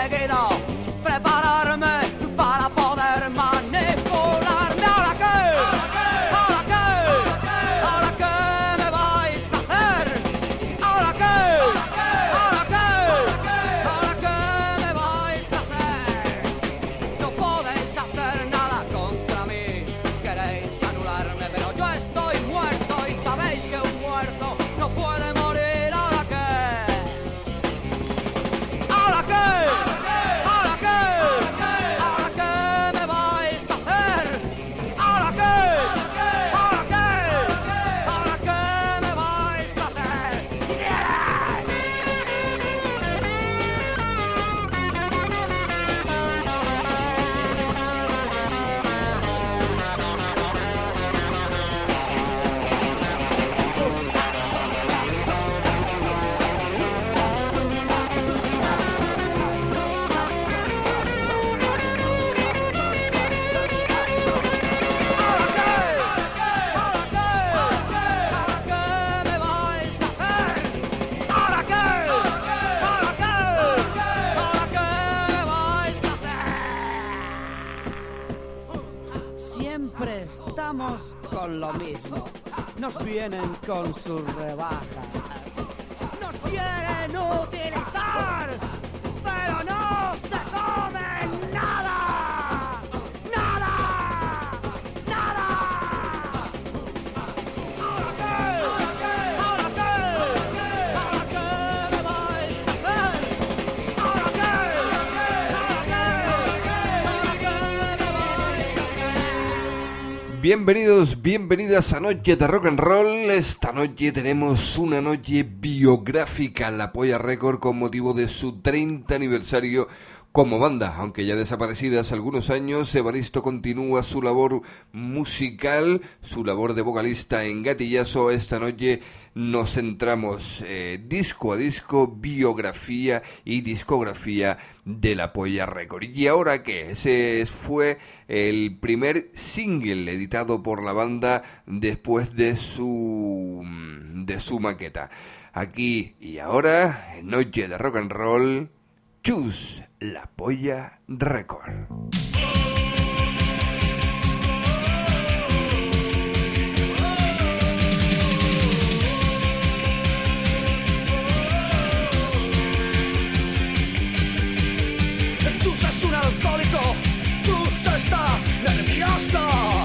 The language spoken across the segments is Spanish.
seguido prepararme para poder manipularme. ¿Ahora qué? ¿Ahora qué? ¿Ahora qué me vais a hacer? ¿Ahora qué? ¿Ahora qué? ¿Ahora qué me vais a hacer? No podéis hacer nada contra mí. Queréis anularme, pero yo estoy muerto y sabéis que un muerto no puede morir. ¿Ahora qué? ¿Ahora qué? ¿Ahora qué? ¿Ahora qué me vais a hacer? ¿Ahora qué? ¿Ahora qué? ¿Ahora qué me vais a hacer? Siempre estamos con lo mismo. Nos vienen con sus rebajas. Nos quieren utilizar, pero no se comen nada. ¡Nada! ¡Nada! ¿Ahora qué? ¿Ahora qué? ¿Ahora qué me vais a hacer? ¿Ahora qué? ¿Ahora qué? ¿Ahora qué me vais a hacer? Bienvenidos, bienvenidas a Noche de Rock and Roll. Esta noche tenemos una noche biográfica en La Polla Record con motivo de su 30 aniversario como banda. Aunque ya desaparecida hace algunos años, Evaristo continúa su labor musical, su labor de vocalista en Gatillazo. Esta noche nos centramos disco a disco, biografía y discografía de La Polla Record. ¿Y ahora qué? Ese fue el primer single editado por la banda después de su maqueta. Aquí y ahora, en Noche de Rock and Roll, Chus, La Polla Record. Chus es un alcohólico, Chus está nervioso.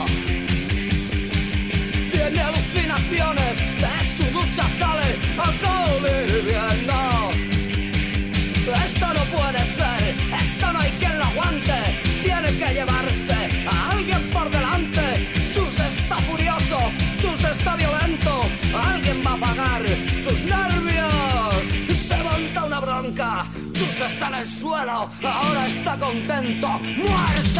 Tiene alucinaciones, de su ducha sale alcohol hirviendo. Esto no puede ser, esto no hay quien lo aguante. Tiene que llevarse a alguien por delante. Chus está furioso, Chus está violento. Alguien va a pagar sus nervios. Se monta una bronca, Chus está en el suelo, ahora está contento, ¡muerto!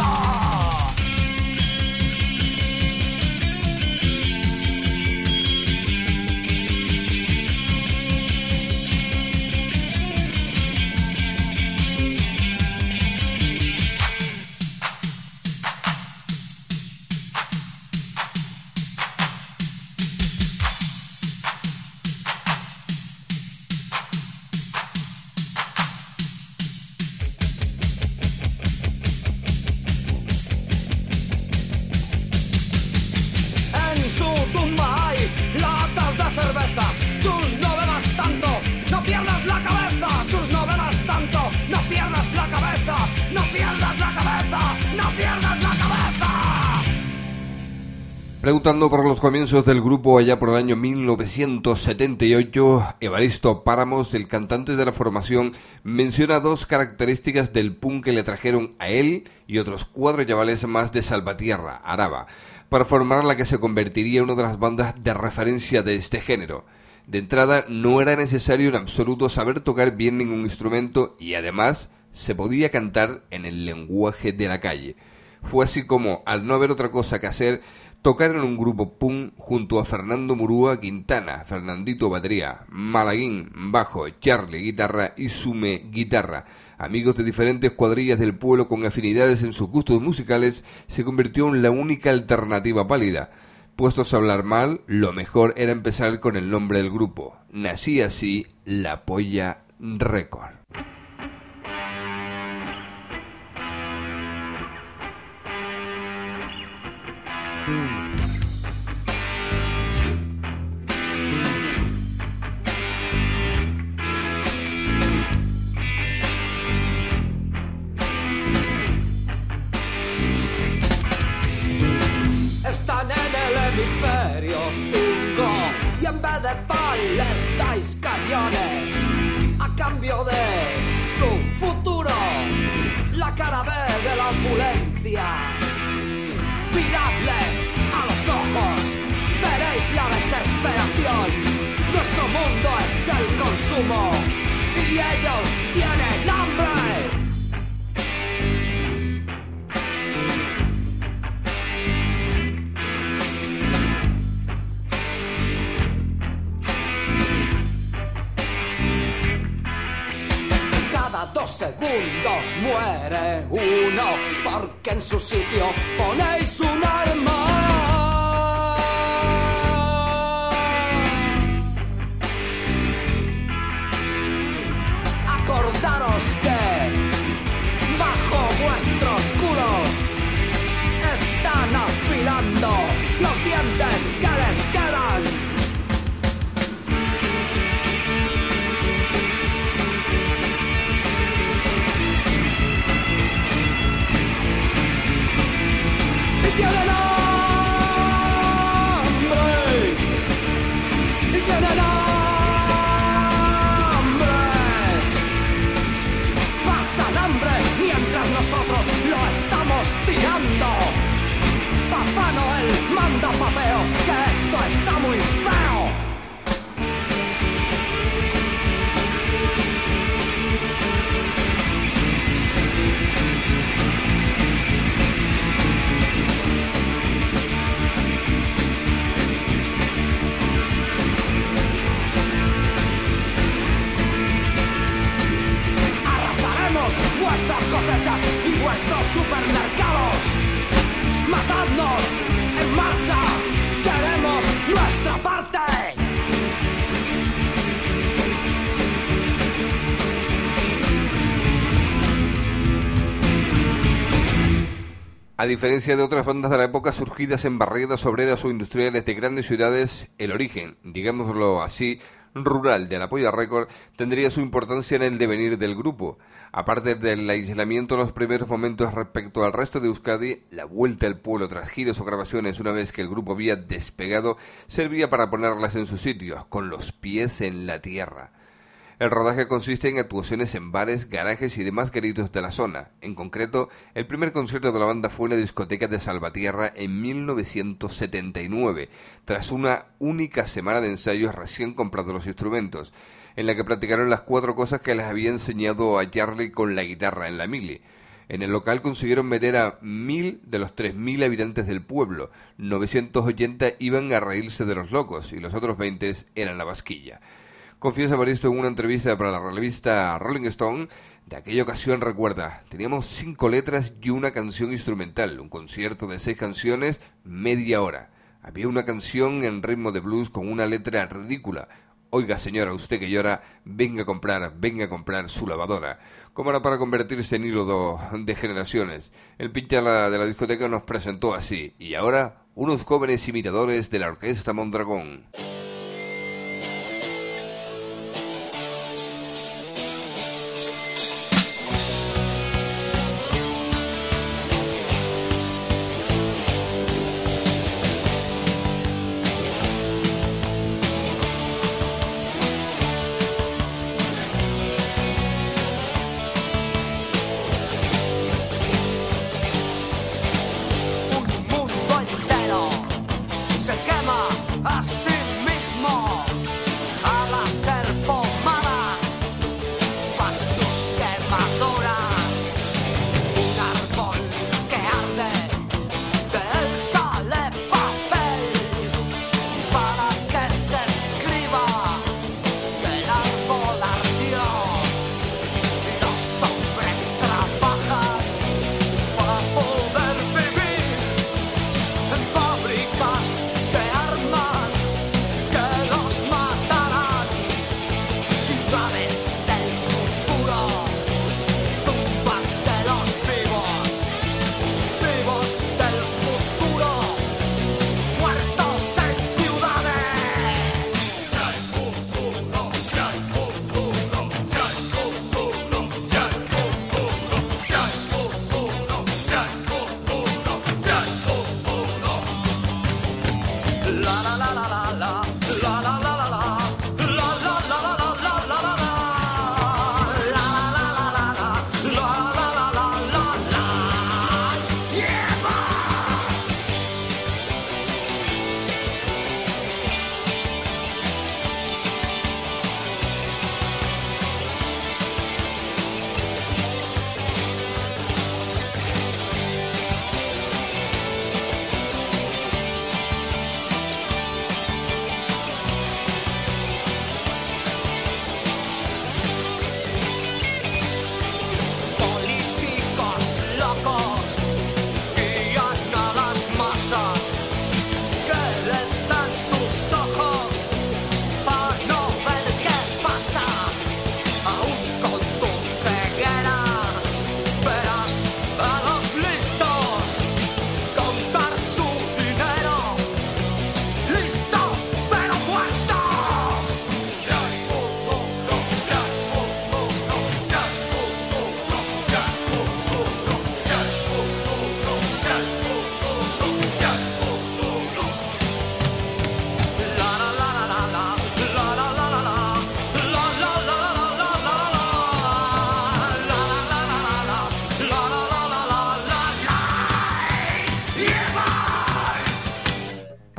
Preguntando por los comienzos del grupo allá por el año 1978, Evaristo Páramos, el cantante de la formación, menciona dos características del punk que le trajeron a él y otros 4 chavales más de Salvatierra, Araba, para formar la que se convertiría en una de las bandas de referencia de este género. De entrada, no era necesario en absoluto saber tocar bien ningún instrumento y además se podía cantar en el lenguaje de la calle. Fue así como, al no haber otra cosa que hacer, tocaron en un grupo punk junto a Fernando Murúa Quintana, Fernandito batería, Malaguín bajo, Charlie guitarra y Sume guitarra. Amigos de diferentes cuadrillas del pueblo con afinidades en sus gustos musicales, se convirtió en la única alternativa válida. Puestos a hablar mal, lo mejor era empezar con el nombre del grupo. Nací así La Polla Record. Están en el hemisferio chungo y en vez de pan les dais cañones a cambio de su futuro, la cara B de la opulencia. Miradles a los ojos, veréis la desesperación. Nuestro mundo es el consumo y ellos tienen hambre. Cada 2 segundos muere uno porque en su sitio ponéis un arma. Acordaros que bajo vuestros culos están afilando los dientes que les quedan. ¡Tienen hambre! ¡Y tienen hambre! Pasan hambre mientras nosotros lo estamos tirando. Papá Noel manda papeo, que esto está muy feo. Vuestras cosechas y vuestros supermercados. Matadnos en marcha, queremos nuestra parte. A diferencia de otras bandas de la época surgidas en barriadas obreras o industriales de grandes ciudades, el origen, digámoslo así, rural de la Polla Record tendría su importancia en el devenir del grupo. Aparte del aislamiento en los primeros momentos respecto al resto de Euskadi, la vuelta al pueblo tras giros o grabaciones una vez que el grupo había despegado servía para ponerlas en sus sitios, con los pies en la tierra. El rodaje consiste en actuaciones en bares, garajes y demás garitos de la zona. En concreto, el primer concierto de la banda fue en la discoteca de Salvatierra en 1979, tras una única semana de ensayos recién comprados los instrumentos, en la que practicaron las 4 cosas que les había enseñado a Charlie con la guitarra en la mili. En el local consiguieron meter a 1000 de los 3000 habitantes del pueblo, 980 iban a reírse de los locos y los otros 20 eran la vasquilla. Confiesa Evaristo en una entrevista para la revista Rolling Stone, de aquella ocasión recuerda, teníamos 5 letras y una canción instrumental, un concierto de 6 canciones, media hora. Había una canción en ritmo de blues con una letra ridícula. Oiga señora, usted que llora, venga a comprar su lavadora. Como era para convertirse en hilo de generaciones. El pincha de la discoteca nos presentó así, y ahora unos jóvenes imitadores de la Orquesta Mondragón. Se quema a sí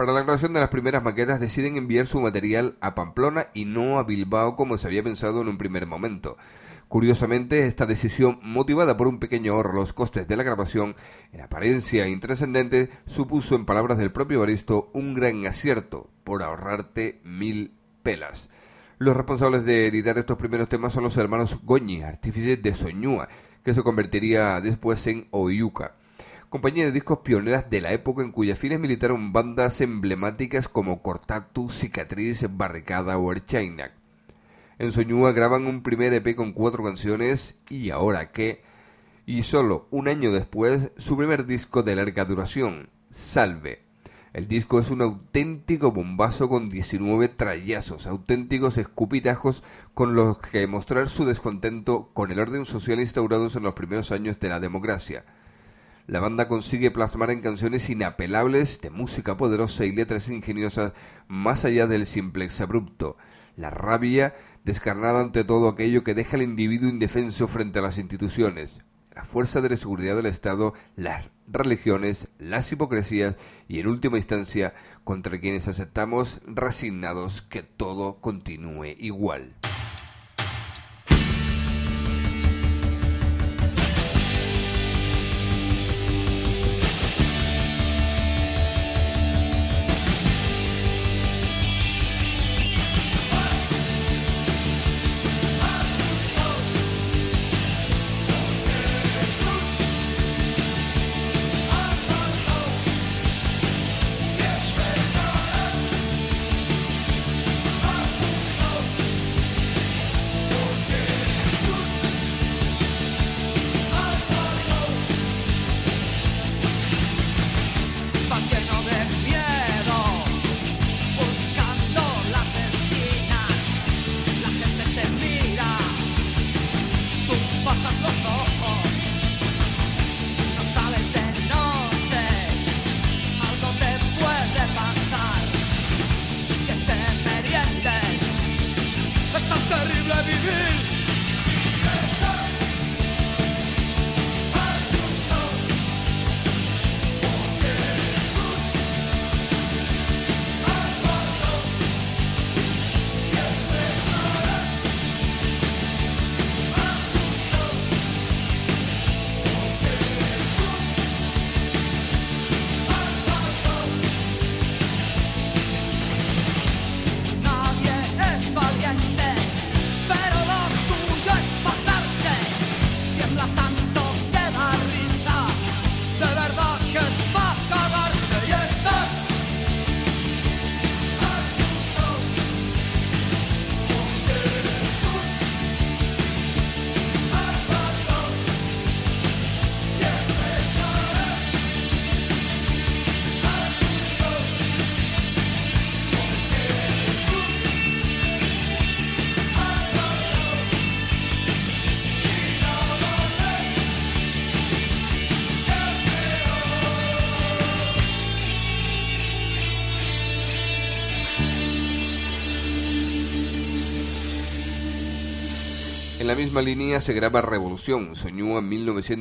Para la grabación de las primeras maquetas deciden enviar su material a Pamplona y no a Bilbao como se había pensado en un primer momento. Curiosamente, esta decisión, motivada por un pequeño ahorro a los costes de la grabación, en apariencia intrascendente, supuso, en palabras del propio Evaristo, un gran acierto, por ahorrarte 1000 pelas. Los responsables de editar estos primeros temas son los hermanos Goñi, artífices de Soñúa, que se convertiría después en Oiuka, compañía de discos pioneras de la época en cuyas filas militaron bandas emblemáticas como Cortatu, Cicatriz, Barricada o Erchainak. En Soñúa graban un primer EP con 4 canciones, ¿Y ahora qué? Y solo un año después, su primer disco de larga duración, Salve. El disco es un auténtico bombazo con 19 trallazos, auténticos escupitajos con los que mostrar su descontento con el orden social instaurado en los primeros años de la democracia. La banda consigue plasmar en canciones inapelables, de música poderosa y letras ingeniosas, más allá del simplex abrupto, la rabia descarnada ante todo aquello que deja al individuo indefenso frente a las instituciones, la fuerza de la seguridad del Estado, las religiones, las hipocresías y, en última instancia, contra quienes aceptamos resignados que todo continúe igual. En la misma línea se graba Revolución, Soñúa en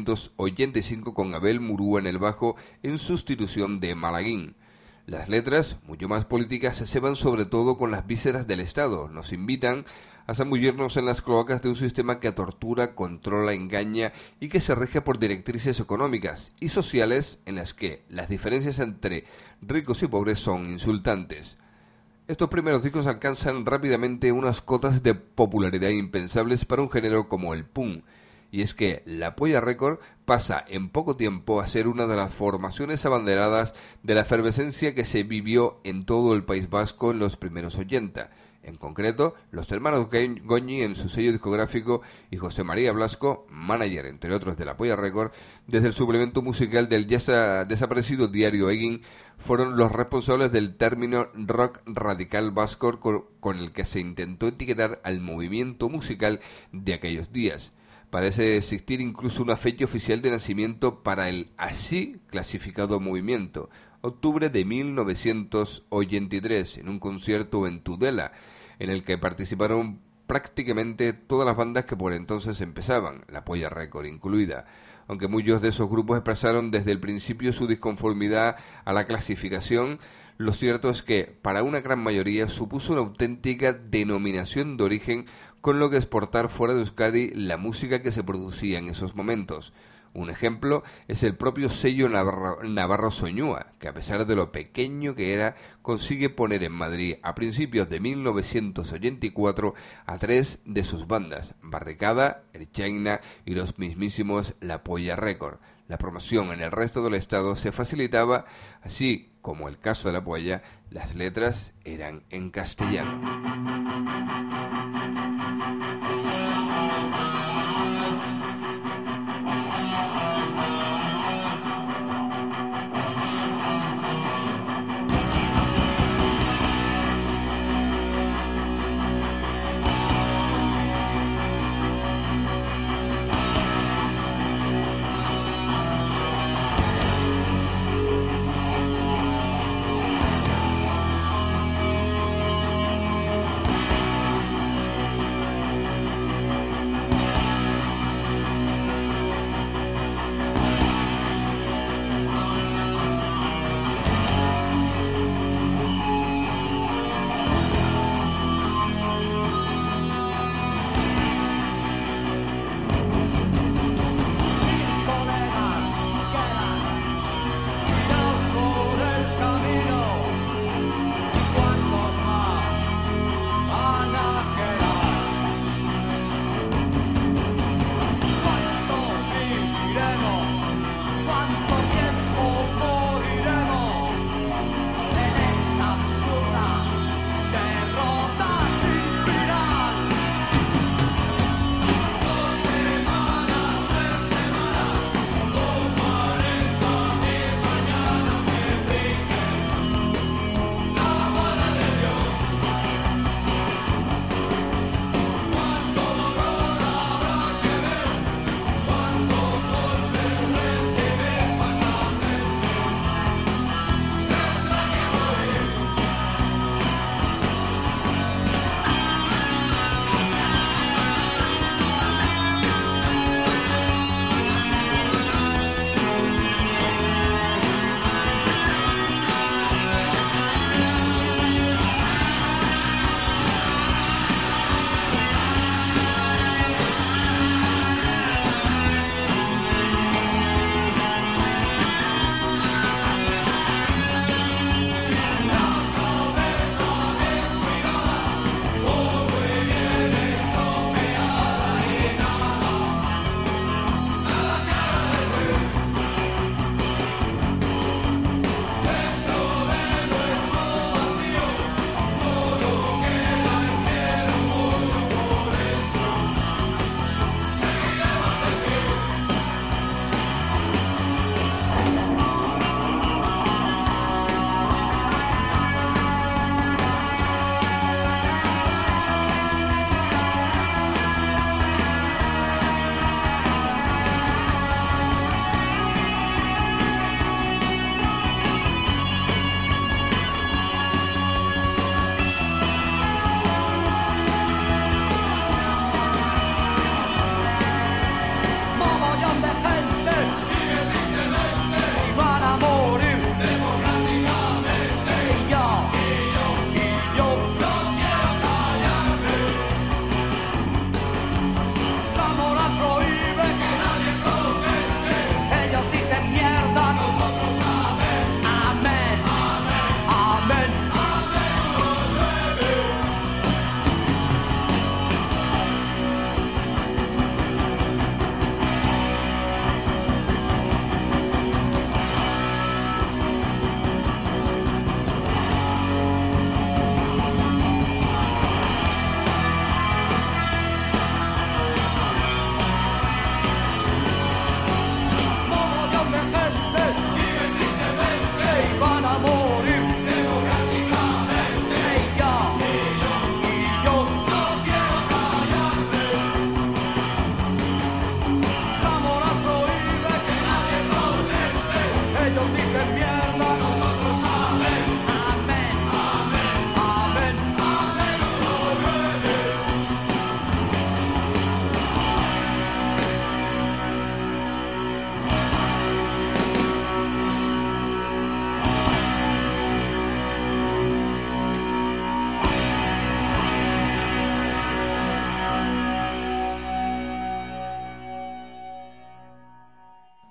1985 con Abel Murúa en el bajo en sustitución de Malaguín. Las letras, mucho más políticas, se ceban sobre todo con las vísceras del Estado. Nos invitan a zambullirnos en las cloacas de un sistema que tortura, controla, engaña y que se rige por directrices económicas y sociales en las que las diferencias entre ricos y pobres son insultantes. Estos primeros discos alcanzan rápidamente unas cotas de popularidad impensables para un género como el punk, y es que La Polla Record pasa en poco tiempo a ser una de las formaciones abanderadas de la efervescencia que se vivió en todo el País Vasco en los primeros 80. En concreto, los hermanos Goñi en su sello discográfico y José María Blasco, manager entre otros de La Polla Record, desde el suplemento musical del ya desaparecido diario Egin, fueron los responsables del término rock radical vasco con el que se intentó etiquetar al movimiento musical de aquellos días. Parece existir incluso una fecha oficial de nacimiento para el así clasificado movimiento, octubre de 1983, en un concierto en Tudela, en el que participaron prácticamente todas las bandas que por entonces empezaban, La Polla Record incluida, aunque muchos de esos grupos expresaron desde el principio su disconformidad a la clasificación. Lo cierto es que, para una gran mayoría, supuso una auténtica denominación de origen con lo que exportar fuera de Euskadi la música que se producía en esos momentos. Un ejemplo es el propio sello Navarro Soñúa, que a pesar de lo pequeño que era, consigue poner en Madrid a principios de 1984 a 3 de sus bandas, Barricada, Erchaina y los mismísimos La Polla Record. La promoción en el resto del estado se facilitaba, así como el caso de La Polla, las letras eran en castellano.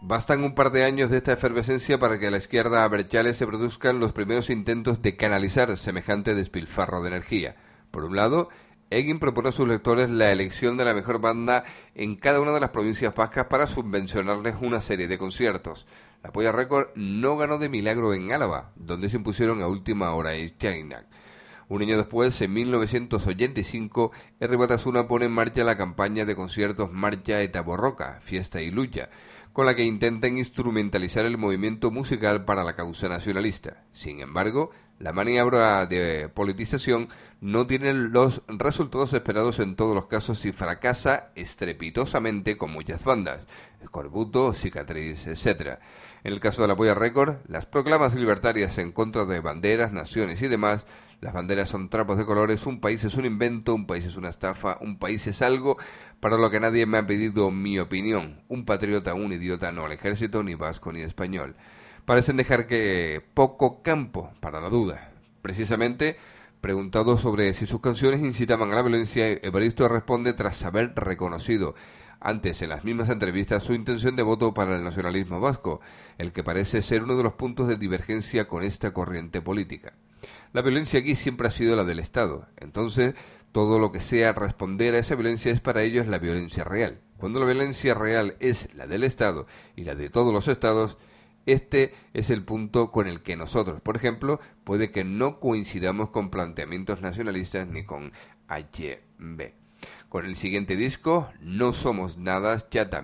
Bastan un par de años de esta efervescencia para que a la izquierda abertzale se produzcan los primeros intentos de canalizar semejante despilfarro de energía. Por un lado, Egin propone a sus lectores la elección de la mejor banda en cada una de las provincias vascas para subvencionarles una serie de conciertos. La Polla Record no ganó de milagro en Álava, donde se impusieron a última hora en China. Un año después, en 1985, Herri Batasuna pone en marcha la campaña de conciertos Marcha eta Borroka, Fiesta y Lucha, con la que intentan instrumentalizar el movimiento musical para la causa nacionalista. Sin embargo, la maniobra de politización no tiene los resultados esperados en todos los casos y fracasa estrepitosamente con muchas bandas, Escorbuto, Cicatriz, etc. En el caso de la Polla Record, las proclamas libertarias en contra de banderas, naciones y demás, las banderas son trapos de colores, un país es un invento, un país es una estafa, un país es algo para lo que nadie me ha pedido mi opinión, un patriota, un idiota, no al ejército, ni vasco, ni español. Parecen dejar que poco campo para la duda. Precisamente, preguntado sobre si sus canciones incitaban a la violencia, Evaristo responde tras haber reconocido antes en las mismas entrevistas su intención de voto para el nacionalismo vasco, el que parece ser uno de los puntos de divergencia con esta corriente política. La violencia aquí siempre ha sido la del Estado, entonces todo lo que sea responder a esa violencia es para ellos la violencia real. Cuando la violencia real es la del Estado y la de todos los estados, este es el punto con el que nosotros, por ejemplo, puede que no coincidamos con planteamientos nacionalistas ni con HB. Con el siguiente disco, No Somos Nada, Chata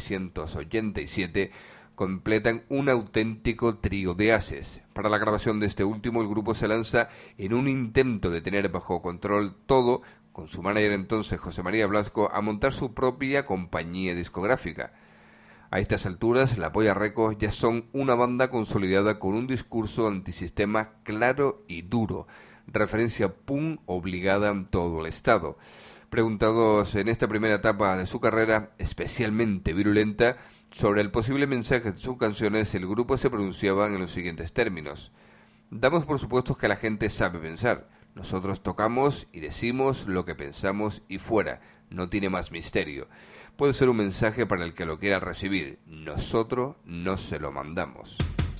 1987, completan un auténtico trío de ases. Para la grabación de este último, el grupo se lanza en un intento de tener bajo control todo, con su manager entonces José María Blasco, a montar su propia compañía discográfica. A estas alturas, la Polla Record ya son una banda consolidada con un discurso antisistema claro y duro, referencia punk obligada en todo el Estado. Preguntados en esta primera etapa de su carrera, especialmente virulenta, sobre el posible mensaje de sus canciones, el grupo se pronunciaba en los siguientes términos. Damos por supuesto que la gente sabe pensar. Nosotros tocamos y decimos lo que pensamos y fuera. No tiene más misterio. Puede ser un mensaje para el que lo quiera recibir. Nosotros no se lo mandamos.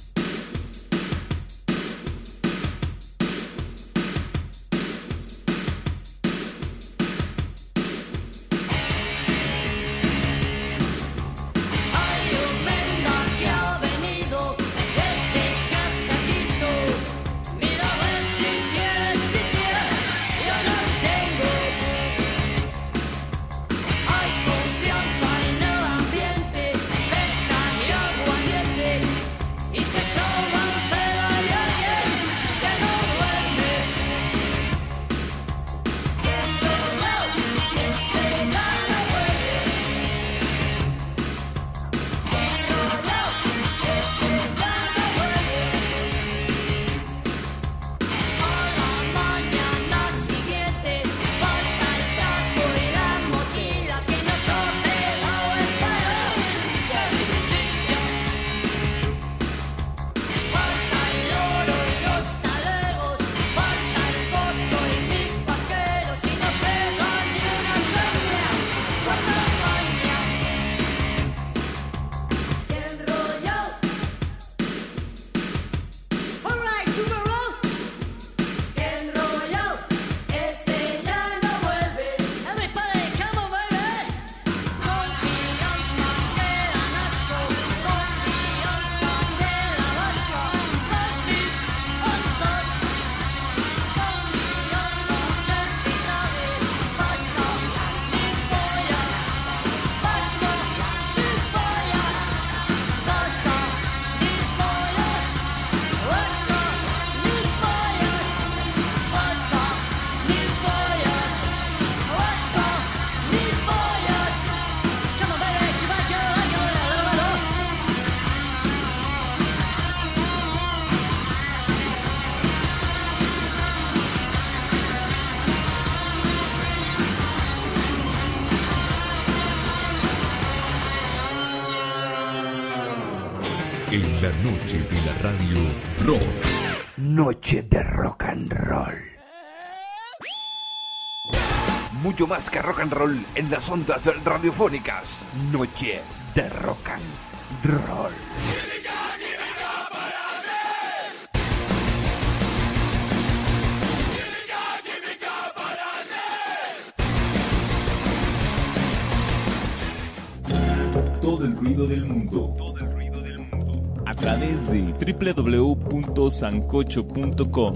En la noche de la radio rock. Noche de rock and roll. Mucho más que rock and roll en las ondas radiofónicas. Noche de rock and roll. Todo el ruido del mundo. A través de www.sancocho.com.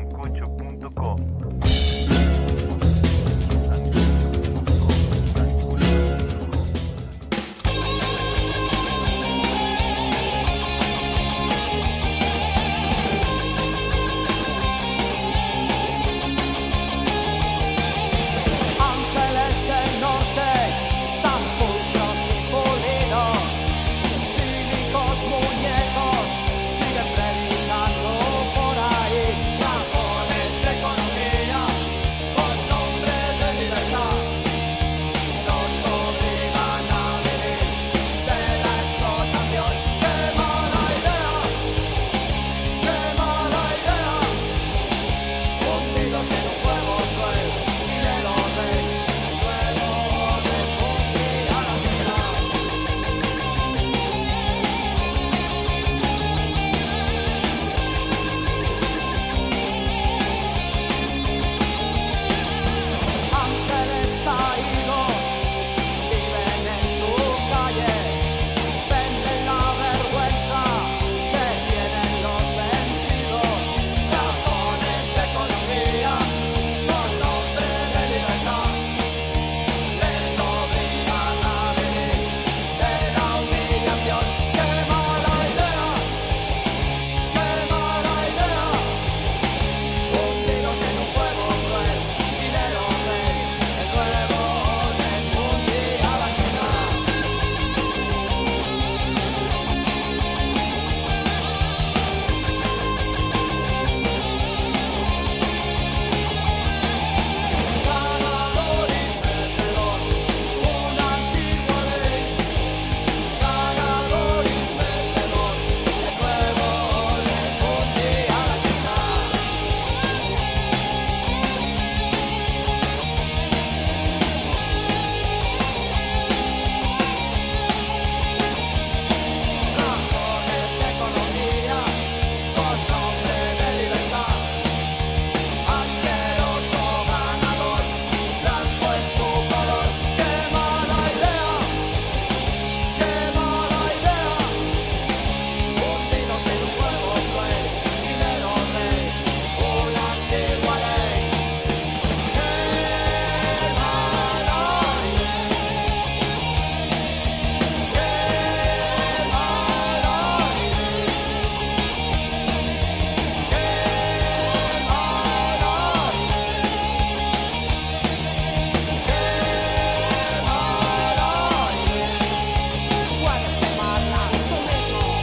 Ángeles del norte, tan pulcros y pulidos, cínicos muñecos, siguen predicando por ahí. Cajones de economía, con nombre de libertad, nos obligan a vivir de la explotación. ¡Qué mala idea! ¡Qué mala idea! Hundidos en un juego cruel, dinero rey, luego orden mundial a la vida. Ángeles caídos viven en tu calle, venden la vergüenza que tienen los vencidos. Cajones de economía, con nombre de libertad, les obligan a vivir de la humillación. ¡Qué mala idea! ¡Qué mala idea! Hundidos en un juego cruel, dinero rey, el nuevo orden mundial aquí está. Ganador y perdedor, una antigua ley. Ganador y perdedor, el nuevo orden mundial aquí está. Razones de economía, con nombre de libertad. Asqueroso ganador, blanco es tu color. ¡Qué mala idea! ¡Qué mala idea! Hundidos en un juego cruel, dinero rey, una antigua ley. ¡Qué mala idea! ¡Qué mala puedes tomarla tú mismo.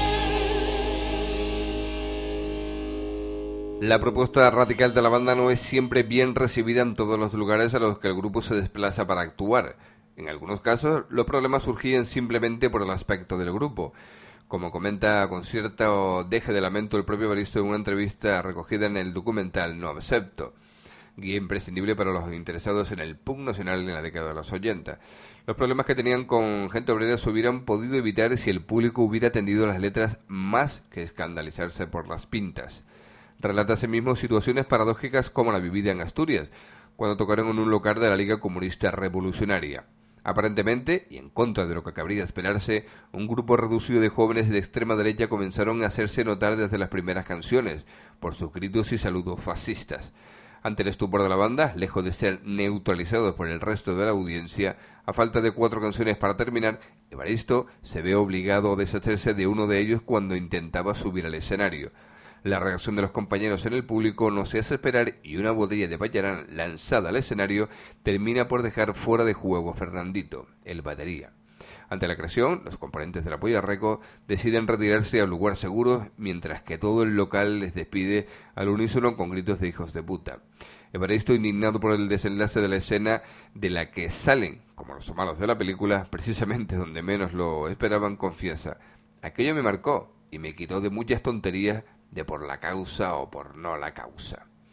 La propuesta radical de la banda no es siempre bien recibida en todos los lugares a los que el grupo se desplaza para actuar. En algunos casos, los problemas surgían simplemente por el aspecto del grupo, como comenta con cierto deje de lamento el propio Evaristo en una entrevista recogida en el documental No Acepto, guía imprescindible para los interesados en el punk nacional en la década de los 80. Los problemas que tenían con Gente Obrera se hubieran podido evitar si el público hubiera atendido las letras más que escandalizarse por las pintas. Relata asimismo situaciones paradójicas como la vivida en Asturias, cuando tocaron en un local de la Liga Comunista Revolucionaria. Aparentemente, y en contra de lo que cabría esperarse, un grupo reducido de jóvenes de extrema derecha comenzaron a hacerse notar desde las primeras canciones, por sus gritos y saludos fascistas. Ante el estupor de la banda, lejos de ser neutralizados por el resto de la audiencia, a falta de 4 canciones para terminar, Evaristo se ve obligado a deshacerse de uno de ellos cuando intentaba subir al escenario. La reacción de los compañeros en el público no se hace esperar y una botella de Payarán lanzada al escenario termina por dejar fuera de juego a Fernandito, el batería. Ante la agresión, los componentes de la Polla Record deciden retirarse a un lugar seguro, mientras que todo el local les despide al unísono con gritos de hijos de puta. Evaristo, indignado por el desenlace de la escena de la que salen, como los malos de la película, precisamente donde menos lo esperaban, confiesa: aquello me marcó y me quitó de muchas tonterías de por la causa o por no la causa.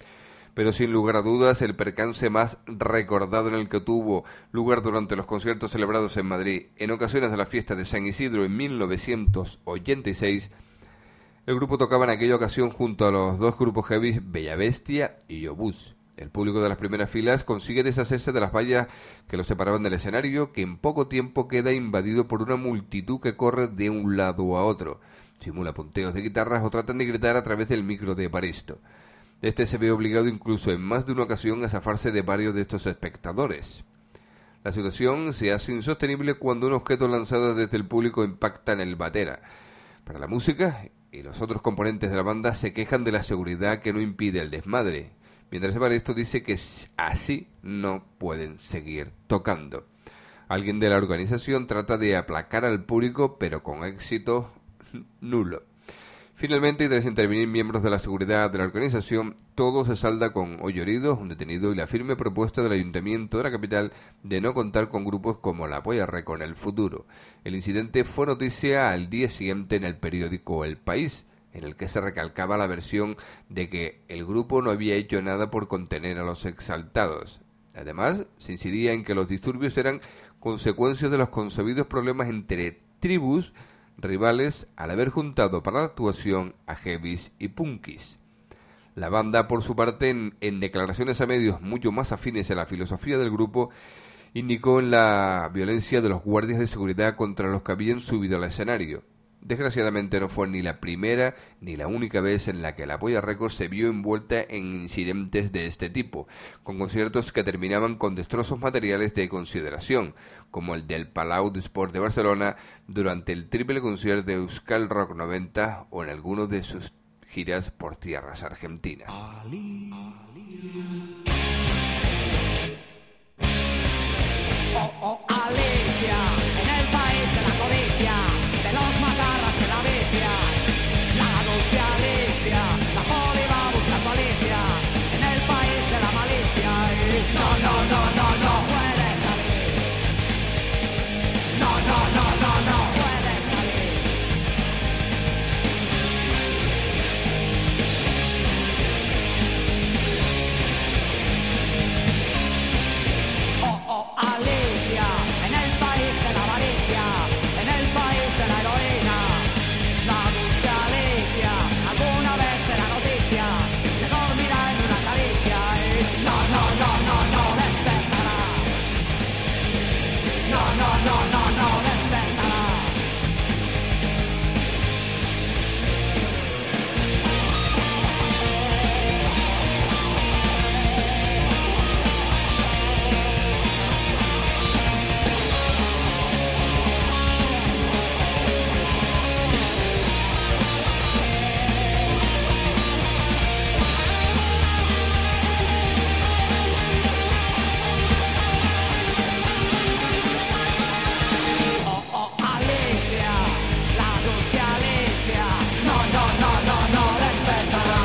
Pero sin lugar a dudas, el percance más recordado en el que tuvo lugar durante los conciertos celebrados en Madrid en ocasiones de la fiesta de San Isidro en 1986, el grupo tocaba en aquella ocasión junto a los dos grupos heavy Bella Bestia y Obús. El público de las primeras filas consigue deshacerse de las vallas que los separaban del escenario, que en poco tiempo queda invadido por una multitud que corre de un lado a otro, simula punteos de guitarras o tratan de gritar a través del micro de Evaristo. Este se ve obligado incluso en más de una ocasión a zafarse de varios de estos espectadores. La situación se hace insostenible cuando un objeto lanzado desde el público impacta en el batera. Para la música y los otros componentes de la banda se quejan de la seguridad que no impide el desmadre, mientras Evaristo dice que así no pueden seguir tocando. Alguien de la organización trata de aplacar al público, pero con éxito nulo. Finalmente, y tras intervenir miembros de la seguridad de la organización, todo se salda con hoyo herido, un detenido y la firme propuesta del Ayuntamiento de la capital de no contar con grupos como la Polla Records en el futuro. El incidente fue noticia al día siguiente en el periódico El País, en el que se recalcaba la versión de que el grupo no había hecho nada por contener a los exaltados. Además, se incidía en que los disturbios eran consecuencias de los concebidos problemas entre tribus rivales al haber juntado para la actuación a heavies y punkis. La banda, por su parte, en declaraciones a medios mucho más afines a la filosofía del grupo, indicó en la violencia de los guardias de seguridad contra los que habían subido al escenario. Desgraciadamente no fue ni la primera ni la única vez en la que la Polla Records se vio envuelta en incidentes de este tipo, con conciertos que terminaban con destrozos materiales de consideración, como el del Palau de Sport de Barcelona durante el triple concierto de Euskal Rock 90 o en algunos de sus giras por tierras argentinas. Oh, Alicia, en el país de la codicia, de los macarras que la vician. La dulce Alicia, la poli va buscando a Alicia, en el país de la malicia. Y no puede salir. No puede salir. Oh, Alicia, en el país de la avaricia, en el país de la heroína. La dulce Alicia, alguna vez será noticia, se dormirá en una caricia y no despertará. No despertará. Oh, Alicia, la dulce Alicia, no despertará.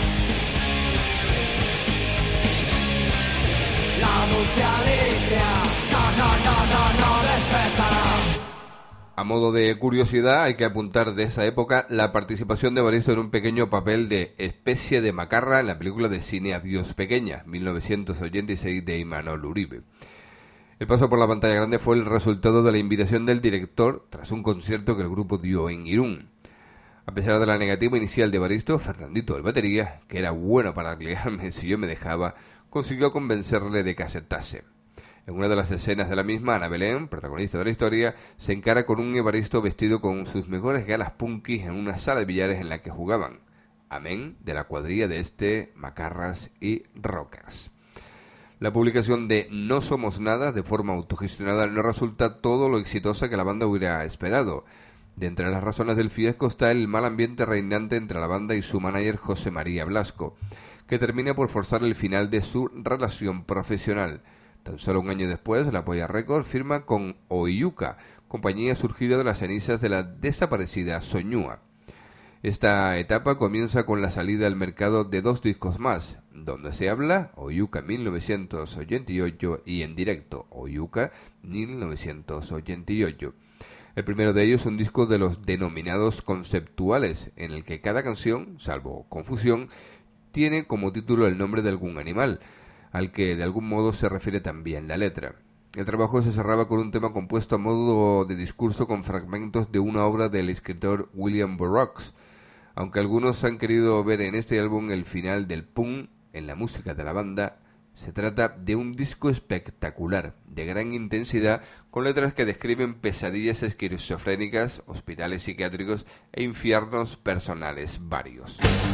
La dulce Alicia, no despertará. A modo de curiosidad, hay que apuntar de esa época la participación de Evaristo en un pequeño papel de especie de macarra en la película de cine Adiós Pequeña, 1986, de Imanol Uribe. El paso por la pantalla grande fue el resultado de la invitación del director tras un concierto que el grupo dio en Irún. A pesar de la negativa inicial de Evaristo, Fernandito, el batería, que era bueno para liarme si yo me dejaba, consiguió convencerle de que aceptase. En una de las escenas de la misma, Ana Belén, protagonista de la historia, se encara con un Evaristo vestido con sus mejores galas punkis en una sala de billares en la que jugaban. Amén de la cuadrilla de macarras y rockers. La publicación de No Somos Nada, de forma autogestionada, no resulta todo lo exitosa que la banda hubiera esperado. De entre las razones del fiasco está el mal ambiente reinante entre la banda y su manager José María Blasco, que termina por forzar el final de su relación profesional. Tan solo un año después, la Polla Records firma con Oyuka, compañía surgida de las cenizas de la desaparecida Soñúa. Esta etapa comienza con la salida al mercado de 2 discos más, donde se habla Oyuka 1988 y en directo Oyuka 1988. El primero de ellos es un disco de los denominados conceptuales, en el que cada canción, salvo Confusión, tiene como título el nombre de algún animal, al que de algún modo se refiere también la letra. El trabajo se cerraba con un tema compuesto a modo de discurso con fragmentos de una obra del escritor William Burroughs. Aunque algunos han querido ver en este álbum el final del punk en la música de la banda, se trata de un disco espectacular, de gran intensidad, con letras que describen pesadillas esquizofrénicas, hospitales psiquiátricos e infiernos personales varios.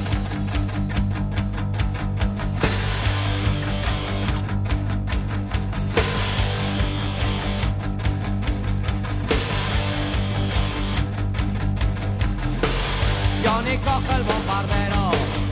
Johnny coge el bombardero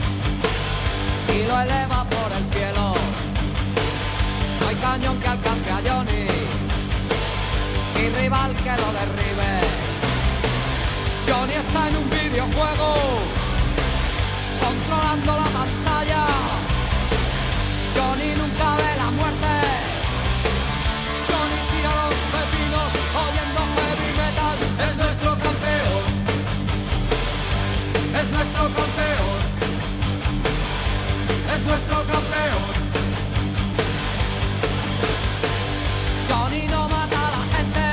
y lo eleva por el cielo. No hay cañón que alcance a Johnny, ni rival que lo derribe. Johnny está en un videojuego, controlando la pantalla. Johnny nunca ve la muerte. Johnny tira los pepinos oyendo heavy metal. Es nuestro campeón. Es nuestro campeón, es nuestro campeón. Johnny no mata a la gente,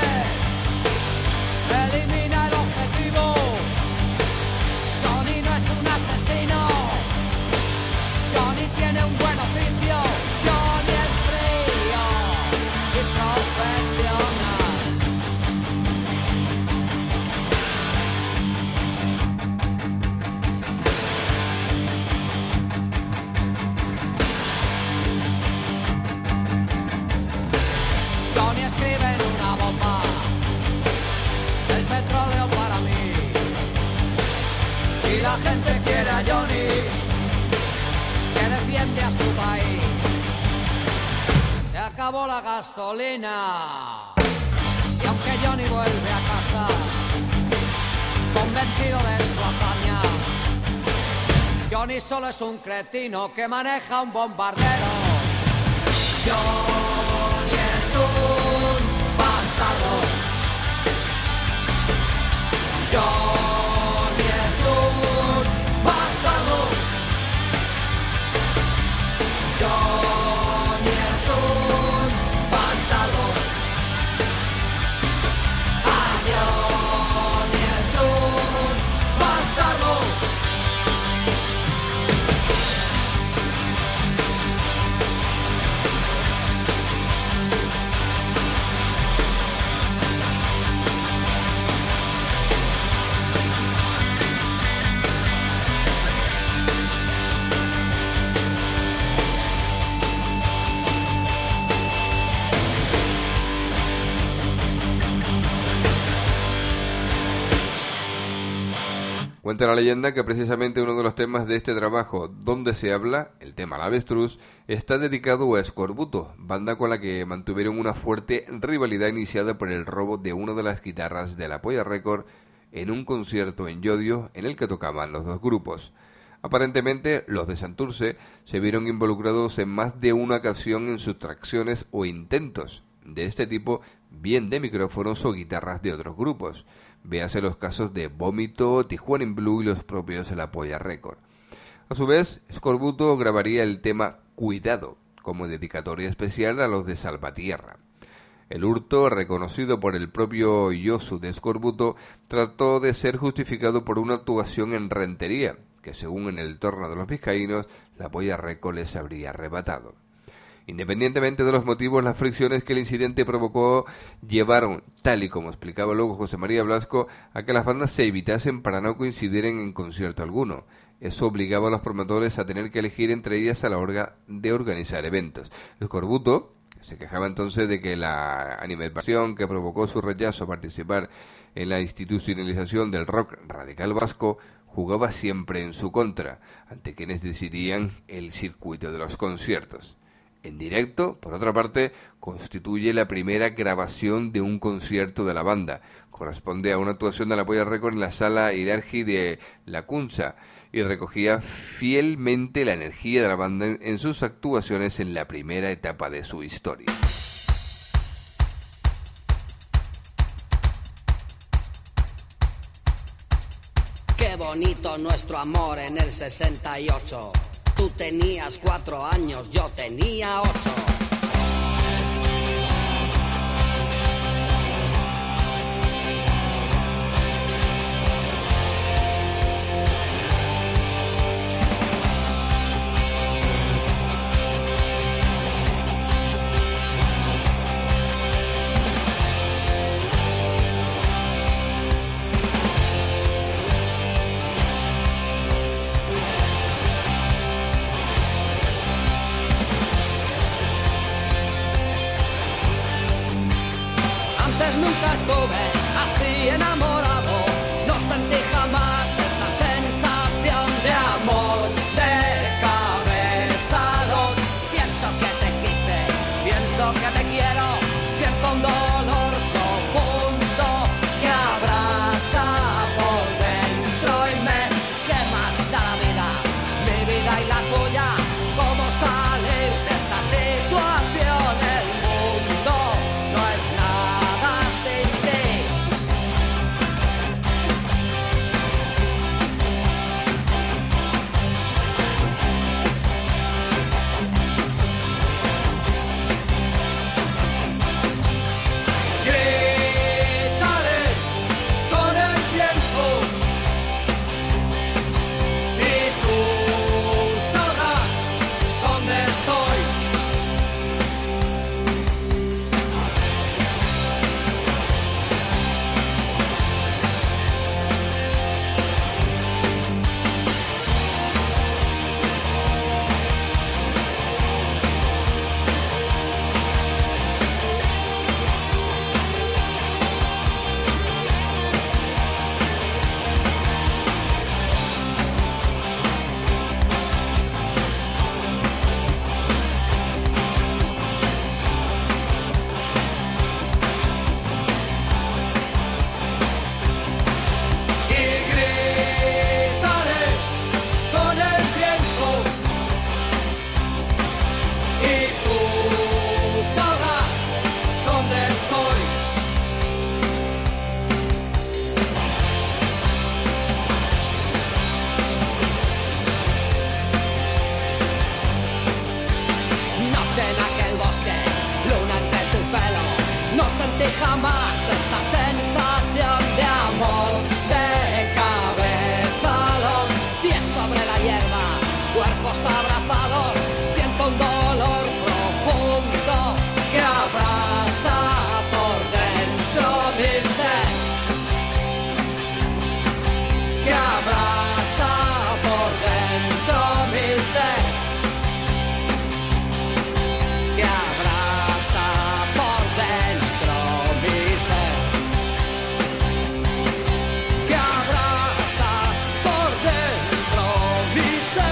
elimina el objetivo. Johnny no es un asesino, Johnny tiene un buen oficio. Johnny es frío y profesional. Johnny escribe en una bomba: el petróleo para mí. Y la gente quiere a Johnny, que defiende a su país. Se acabó la gasolina y aunque Johnny vuelve a casa, convencido de su hazaña, Johnny solo es un cretino que maneja un bombardero. Johnny es un bastardo. Johnny es un bastardo. Johnny es un bastardo. Ah, Johnny es un bastardo. Cuenta la leyenda que precisamente uno de los temas de este trabajo, donde se habla, el tema La Avestruz, está dedicado a Escorbuto, banda con la que mantuvieron una fuerte rivalidad iniciada por el robo de una de las guitarras de la Polla Record en un concierto en Llodio en el que tocaban los dos grupos. Aparentemente, los de Santurce se vieron involucrados en más de una ocasión en sustracciones o intentos de este tipo, bien de micrófonos o guitarras de otros grupos. Véase los casos de Vómito, Tijuana in Blue y los propios de la Polla Record. A su vez, Escorbuto grabaría el tema Cuidado, como dedicatoria especial a los de Salvatierra. El hurto, reconocido por el propio Yosu de Escorbuto, trató de ser justificado por una actuación en Rentería, que según en el torno de los vizcaínos, la Polla Record les habría arrebatado. Independientemente de los motivos, las fricciones que el incidente provocó llevaron, tal y como explicaba luego José María Blasco, a que las bandas se evitasen para no coincidir en concierto alguno. Eso obligaba a los promotores a tener que elegir entre ellas a la hora de organizar eventos. Escorbuto se quejaba entonces de que la animadversión que provocó su rechazo a participar en la institucionalización del rock radical vasco jugaba siempre en su contra, ante quienes decidían el circuito de los conciertos. En directo, por otra parte, constituye la primera grabación de un concierto de la banda. Corresponde a una actuación de la Polla Record en la sala Hierarchy de La Cunza y recogía fielmente la energía de la banda en sus actuaciones en la primera etapa de su historia. Qué bonito nuestro amor en el 68. Tú tenías 4 años, yo tenía 8. Nunca estuve así enamorado, no sentí jamás esta sensación de amor de cabeza a los. Pienso que te quise, pienso que te quiero, siento un dolor profundo que abraza por dentro y me quemas la vida, mi vida y la tuya. ¿Cómo salir de esta situación? El mundo no es nada sin ti. Gritaré con el tiempo y tú sabrás dónde estoy. Y gritaré con el tiempo y tú sabrás dónde estoy. Noche en aquel bosque, luna entre tu pelo, no sentí jamás esta sensación de amor de cabeza a los pies sobre la hierba, cuerpos abrazados, siento un dolor profundo que abraza por dentro mi ser, que abraza por dentro mi ser, que abraza por dentro mi ser, que abraza por dentro mi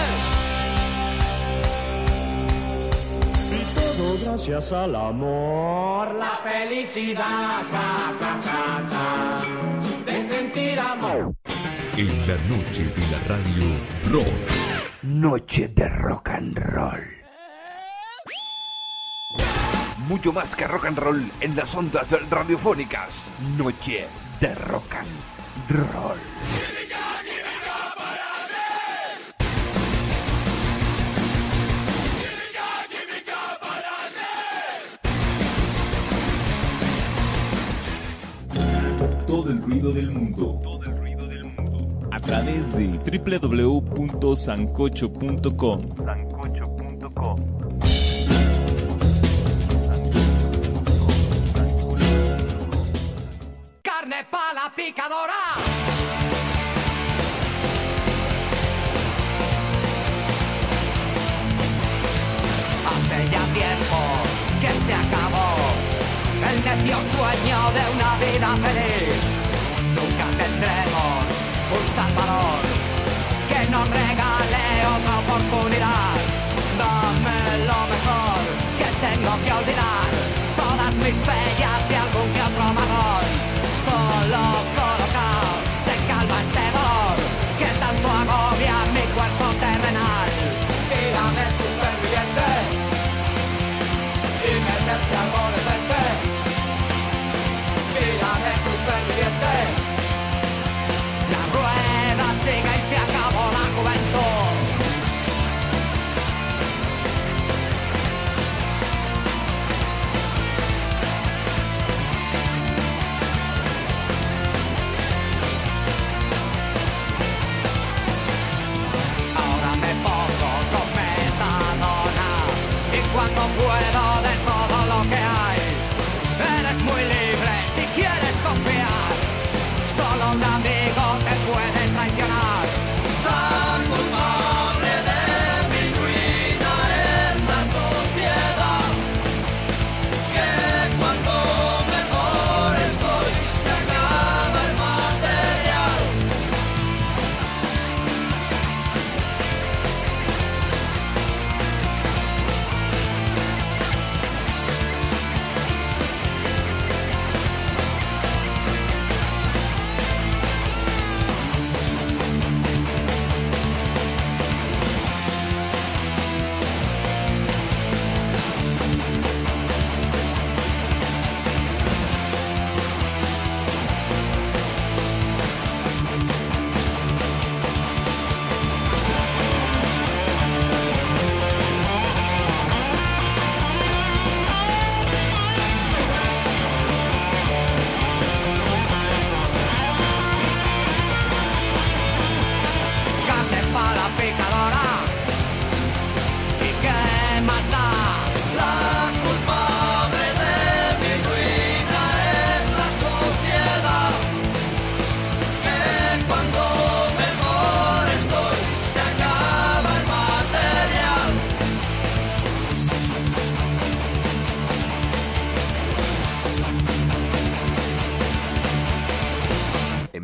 ser. Y todo gracias al amor, la felicidad, de sentir amor. En la noche de la radio rock. Noche de rock and roll. Mucho más que rock and roll en las ondas radiofónicas. Noche de rock and roll. Todo el ruido del mundo. A través de www.sancocho.com. Carne pa' la picadora. Hace ya tiempo que se acabó el necio sueño de una vida feliz. Nunca tendremos un salvador que nos regale otra oportunidad. Dame lo mejor que tengo que olvidar, todas mis pellas y algún que otro marrón. Solo colocado se calma este dolor que tanto agobia mi cuerpo terrenal. Dígame superviviente y meterse algo decente. Dígame superviviente. La rueda sigue y se acabó la juventud.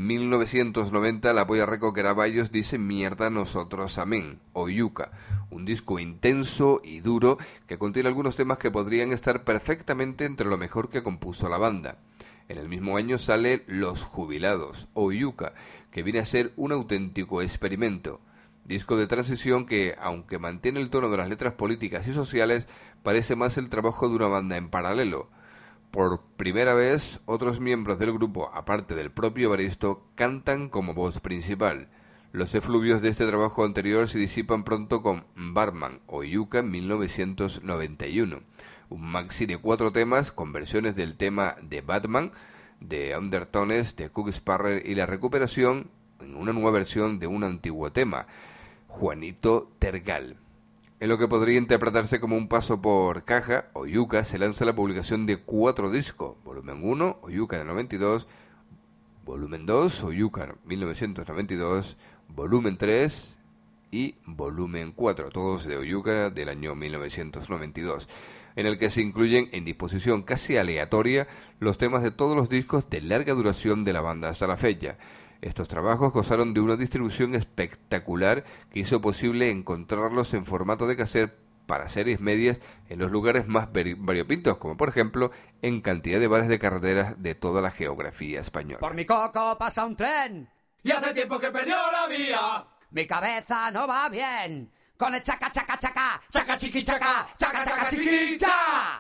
En 1990 la Polla Record graba Ellos dicen mierda, nosotros amén, Oyuka, un disco intenso y duro que contiene algunos temas que podrían estar perfectamente entre lo mejor que compuso la banda. En el mismo año sale Los Jubilados, Oyuka, que viene a ser un auténtico experimento. Disco de transición que, aunque mantiene el tono de las letras políticas y sociales, parece más el trabajo de una banda en paralelo. Por primera vez, otros miembros del grupo, aparte del propio Evaristo, cantan como voz principal. Los efluvios de este trabajo anterior se disipan pronto con Barman, Oyuka, en 1991. Un maxi de 4 temas con versiones del tema de Batman, de Undertones, de Cook Sparrer y La Recuperación, en una nueva versión de un antiguo tema, Juanito Tergal. En lo que podría interpretarse como un paso por caja, Oyuka se lanza la publicación de 4 discos, volumen 1, Oyuka de 92, volumen 2, Oyuka 1992, volumen 3 y volumen 4, todos de Oyuka del año 1992. En el que se incluyen en disposición casi aleatoria los temas de todos los discos de larga duración de la banda hasta la fecha. Estos trabajos gozaron de una distribución espectacular que hizo posible encontrarlos en formato de cassette para series medias en los lugares más variopintos, como por ejemplo en cantidad de bares de carreteras de toda la geografía española. Por mi coco pasa un tren Y hace tiempo que perdió la vía. mi cabeza no va bien. Con el chaca, chaca, chaca, Chaca chiqui chaca, chaca chaca chiqui cha.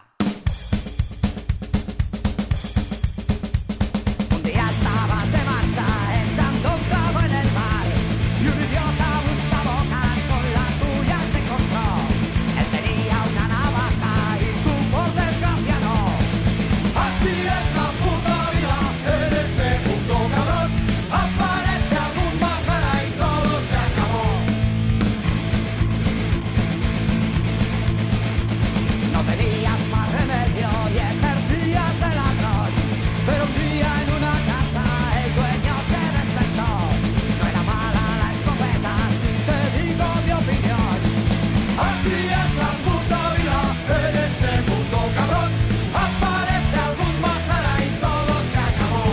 Un día estabas de marcha echando un clavo en el mar y un idiota busca bocas con la tuya se encontró. Él tenía una navaja y tú por desgracia no. Así es la puta vida en este mundo cabrón. Aparece algún bajara y todo se acabó. No tenías más remedio y ejercías de ladrón. Pero un día en una casa el dueño se despertó. No era mala la escopeta, si te digo mi opinión. Así es la puta vida en este mundo cabrón. Aparece algún bajara y todo se acabó.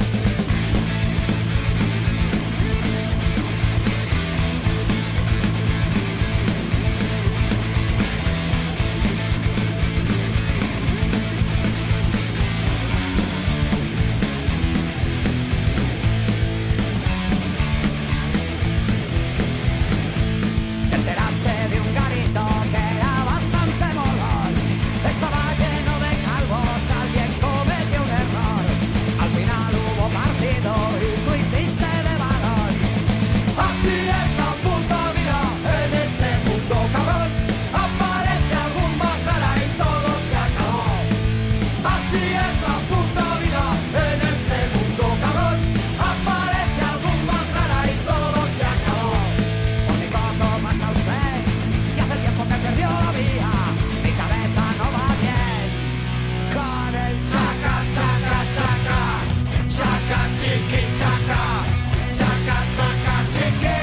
Te enteraste de un garito que era bastante molón. Estaba lleno de calvos, alguien cometió un error. Al final hubo partido y tú hiciste de balón. Así es la puta vida en este mundo cabrón. Aparece algún bajara y todo se acabó. Así es la puta vida en este mundo cabrón. Aparece algún bajara y todo se acabó. Por mi coco pasa un tren y hace tiempo que perdió la vía. Mi cabeza no va bien. Con el Chaca, chaca, chaca, chaca, chiqui, chaca, chaca, chaca, chiqui.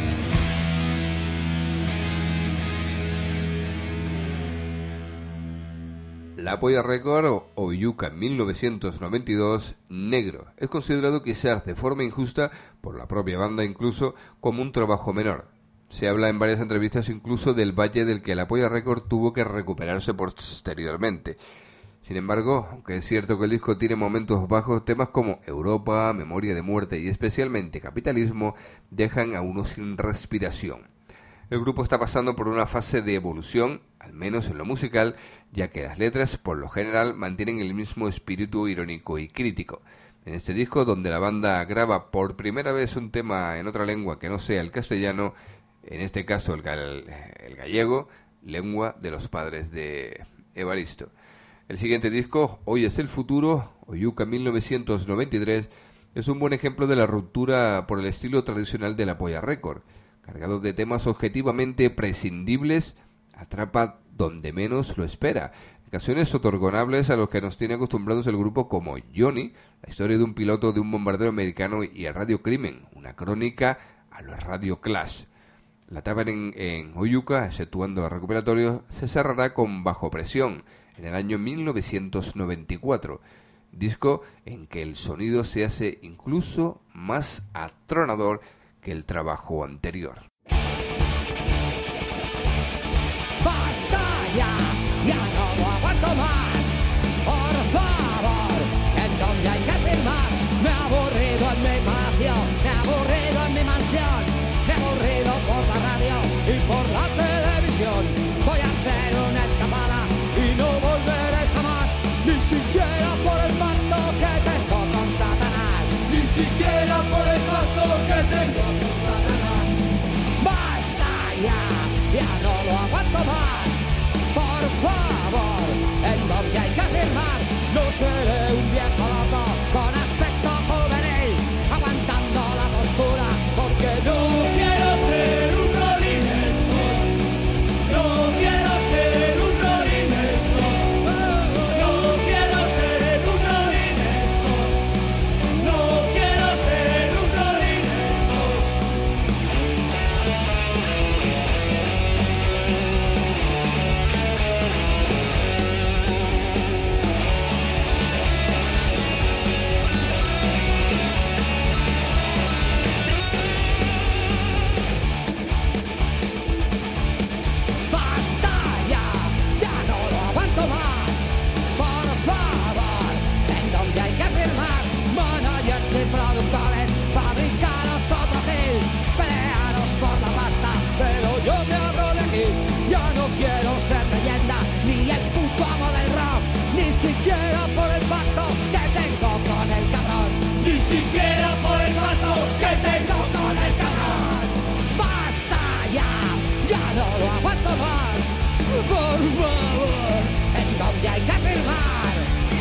La Polla Record o Oyuka 1992, Negro, es considerado quizás de forma injusta por la propia banda incluso como un trabajo menor. Se habla en varias entrevistas incluso del valle del que la Polla Record tuvo que recuperarse posteriormente. Sin embargo, aunque es cierto que el disco tiene momentos bajos, temas como Europa, Memoria de Muerte y especialmente Capitalismo dejan a uno sin respiración. El grupo está pasando por una fase de evolución, al menos en lo musical, ya que las letras, por lo general, mantienen el mismo espíritu irónico y crítico. En este disco, donde la banda graba por primera vez un tema en otra lengua que no sea el castellano, en este caso el gallego, lengua de los padres de Evaristo. El siguiente disco, Hoy es el futuro, Oyuka 1993, es un buen ejemplo de la ruptura por el estilo tradicional de la Polla Record. Cargado de temas objetivamente prescindibles, atrapa donde menos lo espera. Canciones otorgonables a los que nos tiene acostumbrados el grupo como Johnny, la historia de un piloto de un bombardero americano y el Radio Crimen, una crónica a los Radio Clash. La etapa en Oyuka, exceptuando el recuperatorio, se cerrará con Bajo Presión en el año 1994. disco en que el sonido se hace incluso más atronador que el trabajo anterior. Basta ya, ya no lo aguanto más. Por favor, ¿en dónde hay que firmar? Me he aburrido en mi palacio, me he aburrido en mi mansión, me he aburrido por la radio y por la televisión. Voy a hacer una escapada y no volveré jamás, ni siquiera por el pacto que tengo con Satanás, ni siquiera por el pacto que tengo con Satanás. Basta ya, ya no lo aguanto más. Por favor, en donde hay que firmar, no seré un viejo loco con aspecto juvenil, aguantando la postura, porque no quiero ser un Rolling Stone. No quiero ser un Rolling Stone. No quiero ser un Rolling Stone. No quiero ser un Rolling Stone. Basta ya, ya no lo aguanto más. Por favor, en donde hay que firmar, managers y productores, fabricaros otro gil, pelearos por la pasta, pero yo me abro de aquí. Ya no quiero ser leyenda, ni el puto amo del rock, ni siquiera por el pacto que tengo con el cabrón, ni siquiera por el pacto que tengo con el cabrón. Basta ya, ya no lo aguanto más. Por favor, en donde hay que firmar.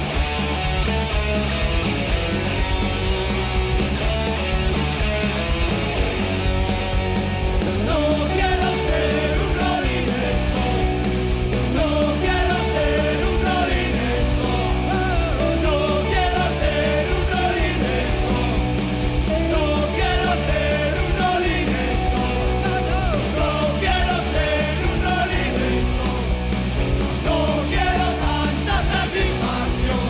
No quiero ser un Rolling Stone. No quiero ser un Rolling Stone. No quiero ser un Rolling Stone. No quiero ser un Rolling Stone. No quiero ser un Rolling Stone. No quiero tanta satisfacción.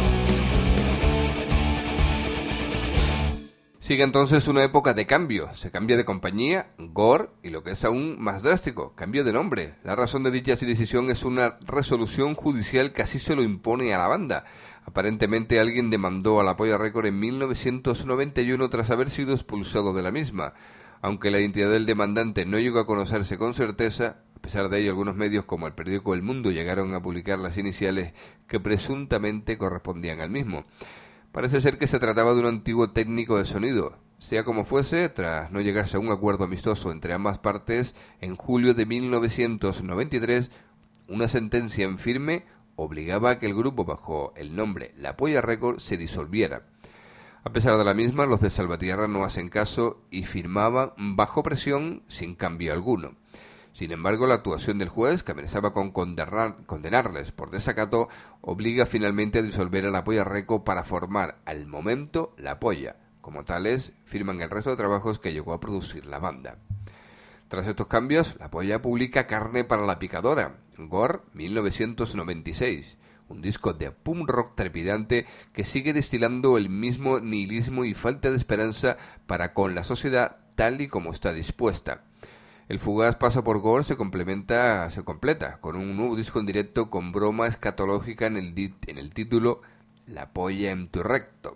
Sigue entonces una época de cambio. Se cambia de compañía, Gore, y lo que es aún más drástico, cambio de nombre. La razón de dicha decisión es una resolución judicial que así se lo impone a la banda. Aparentemente alguien demandó a la Polla Record en 1991 tras haber sido expulsado de la misma. Aunque la identidad del demandante no llegó a conocerse con certeza, a pesar de ello algunos medios como el periódico El Mundo llegaron a publicar las iniciales que presuntamente correspondían al mismo. Parece ser que se trataba de un antiguo técnico de sonido. Sea como fuese, tras no llegarse a un acuerdo amistoso entre ambas partes, en julio de 1993, una sentencia en firme obligaba a que el grupo bajo el nombre La Polla Record se disolviera. A pesar de la misma, los de Salvatierra no hacen caso y firmaban bajo presión sin cambio alguno. Sin embargo, la actuación del juez, que amenazaba con condenarles por desacato, obliga finalmente a disolver a La Polla Record para formar, al momento, La Polla. Como tales, firman el resto de trabajos que llegó a producir la banda. Tras estos cambios, La Polla publica Carne para la Picadora, Gore, 1996, un disco de punk rock trepidante que sigue destilando el mismo nihilismo y falta de esperanza para con la sociedad tal y como está dispuesta. El fugaz paso por Gore se completa con un nuevo disco en directo con broma escatológica en el título La Polla en tu recto,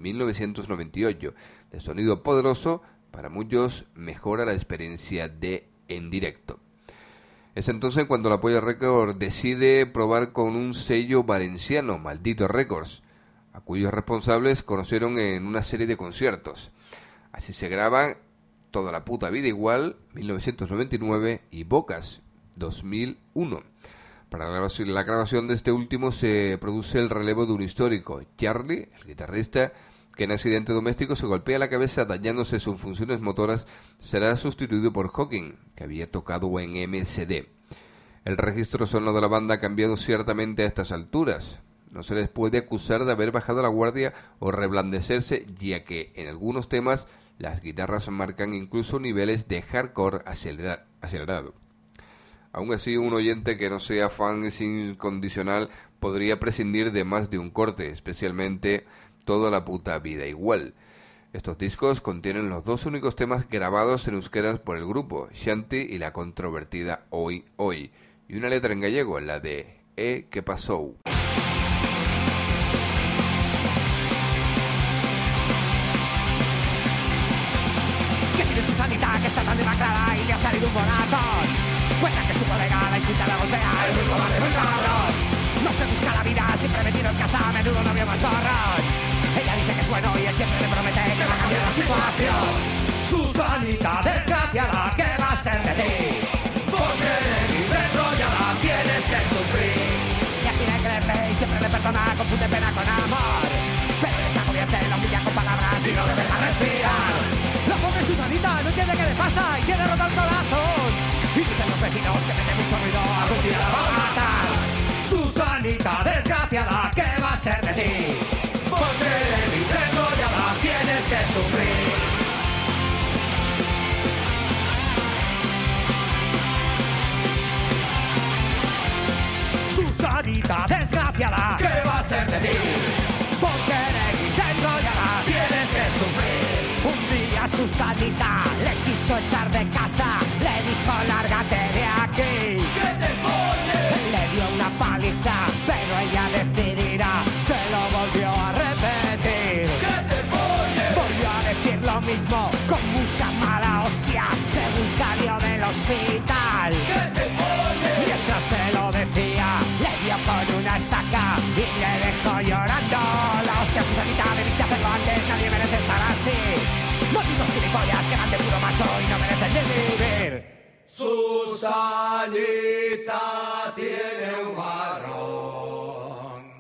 1998, de sonido poderoso, para muchos mejora la experiencia de en directo. Es entonces cuando La Polla Record decide probar con un sello valenciano, Maldito Records, a cuyos responsables conocieron en una serie de conciertos. Así se graban Toda la puta vida igual, 1999, y Bocas, 2001. Para la grabación de este último se produce el relevo de un histórico, Charlie, el guitarrista, que en accidente doméstico se golpea la cabeza dañándose sus funciones motoras, será sustituido por Hawking, que había tocado en MSD. El registro sonoro de la banda ha cambiado ciertamente a estas alturas. No se les puede acusar de haber bajado la guardia o reblandecerse, ya que en algunos temas las guitarras marcan incluso niveles de hardcore acelerado. Aún así, un oyente que no sea fan incondicional podría prescindir de más de un corte, especialmente Toda la puta vida igual. Estos discos contienen los dos únicos temas grabados en euskera por el grupo, Shanti y la controvertida Hoy Hoy, y una letra en gallego, la de ¿Qué pasó? Que tiene su sanita que está tan demacrada y le ha salido un bonatón. Cuenta que su colega la insulta, la golpea, el muy cobarde, muy cabrón. No se busca la vida, siempre metido en casa, a menudo novio más gorrón. Ella dice que es bueno y él siempre le promete que va a cambiar la situación. Su sanita desgraciada, ¿qué va a ser de ti? Porque de libre enrollada tienes que sufrir. Ella quiere creerle y siempre le perdona, confunde pena con amor. Pero él se convierte, la humilla con palabras y no le deja respirar. La pobre Susanita no entiende qué le pasa y tiene roto el corazón. Y dicen los vecinos que mete mucho ruido, algún día la va a matar. Susanita desgraciada, ¿qué va a ser de ti? Porque de libre enrollada tienes que sufrir. Susanita desgraciada, ¿qué va a ser de ti? Porque de libre enrollada tienes que sufrir. Un día Susanita le quiso echar de casa, le dijo lárgate de aquí. ¡Que te folles! Le dio una paliza, pero ella decidirá, se lo volvió a repetir. ¡Que te folles! Volvió a decir lo mismo, con mucha mala hostia, según salió del hospital. ¡Que te folles! Mientras se lo decía, le dio con una estaca y le dejó llorando. La hostia Susanita, debiste hacerlo antes, nadie merece estar así. Malditos gilipollas que eran de puro macho y no merecen ni vivir. Susanita tiene un marrón.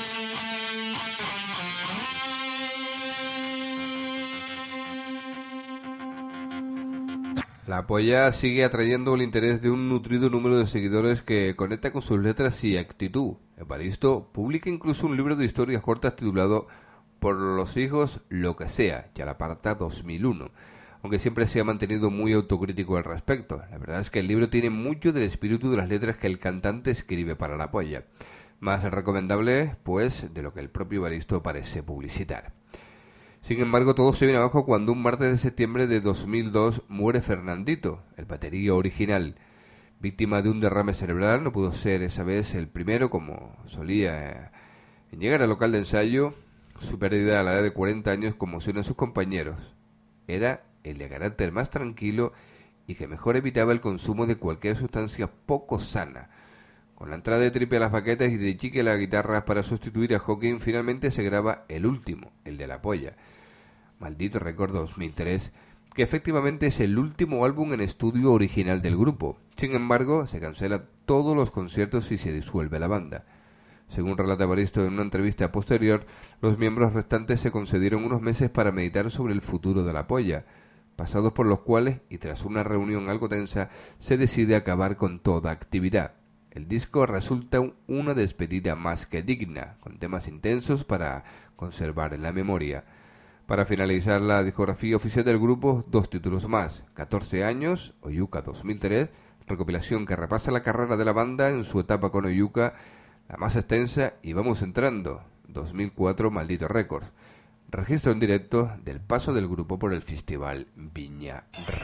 La polla sigue atrayendo el interés de un nutrido número de seguidores que conecta con sus letras y actitud. Evaristo publica incluso un libro de historias cortas titulado Por los hijos, lo que sea, ya la aparta 2001, aunque siempre se ha mantenido muy autocrítico al respecto. La verdad es que el libro tiene mucho del espíritu de las letras que el cantante escribe para la polla. Más recomendable, pues, de lo que el propio Evaristo parece publicitar. Sin embargo, todo se viene abajo cuando un martes de septiembre de 2002 muere Fernandito, el batería original. Víctima de un derrame cerebral, no pudo ser esa vez el primero, como solía en llegar al local de ensayo. Su pérdida a la edad de 40 años conmociona a sus compañeros. Era el de carácter más tranquilo y que mejor evitaba el consumo de cualquier sustancia poco sana. Con la entrada de Tripe a las baquetas y de Chique a la guitarra para sustituir a Hawking, finalmente se graba el último, el de la polla. Maldito Récord 2003, que efectivamente es el último álbum en estudio original del grupo. Sin embargo, se cancelan todos los conciertos y se disuelve la banda. Según relata Evaristo en una entrevista posterior, los miembros restantes se concedieron unos meses para meditar sobre el futuro de la polla, pasados por los cuales, y tras una reunión algo tensa, se decide acabar con toda actividad. El disco resulta una despedida más que digna, con temas intensos para conservar en la memoria. Para finalizar la discografía oficial del grupo, 2 títulos más: 14 años, Oyuka 2003, recopilación que repasa la carrera de la banda en su etapa con Oyuka, la más extensa, y Vamos entrando, 2004, Maldito Records. Registro en directo del paso del grupo por el festival Viña Rock.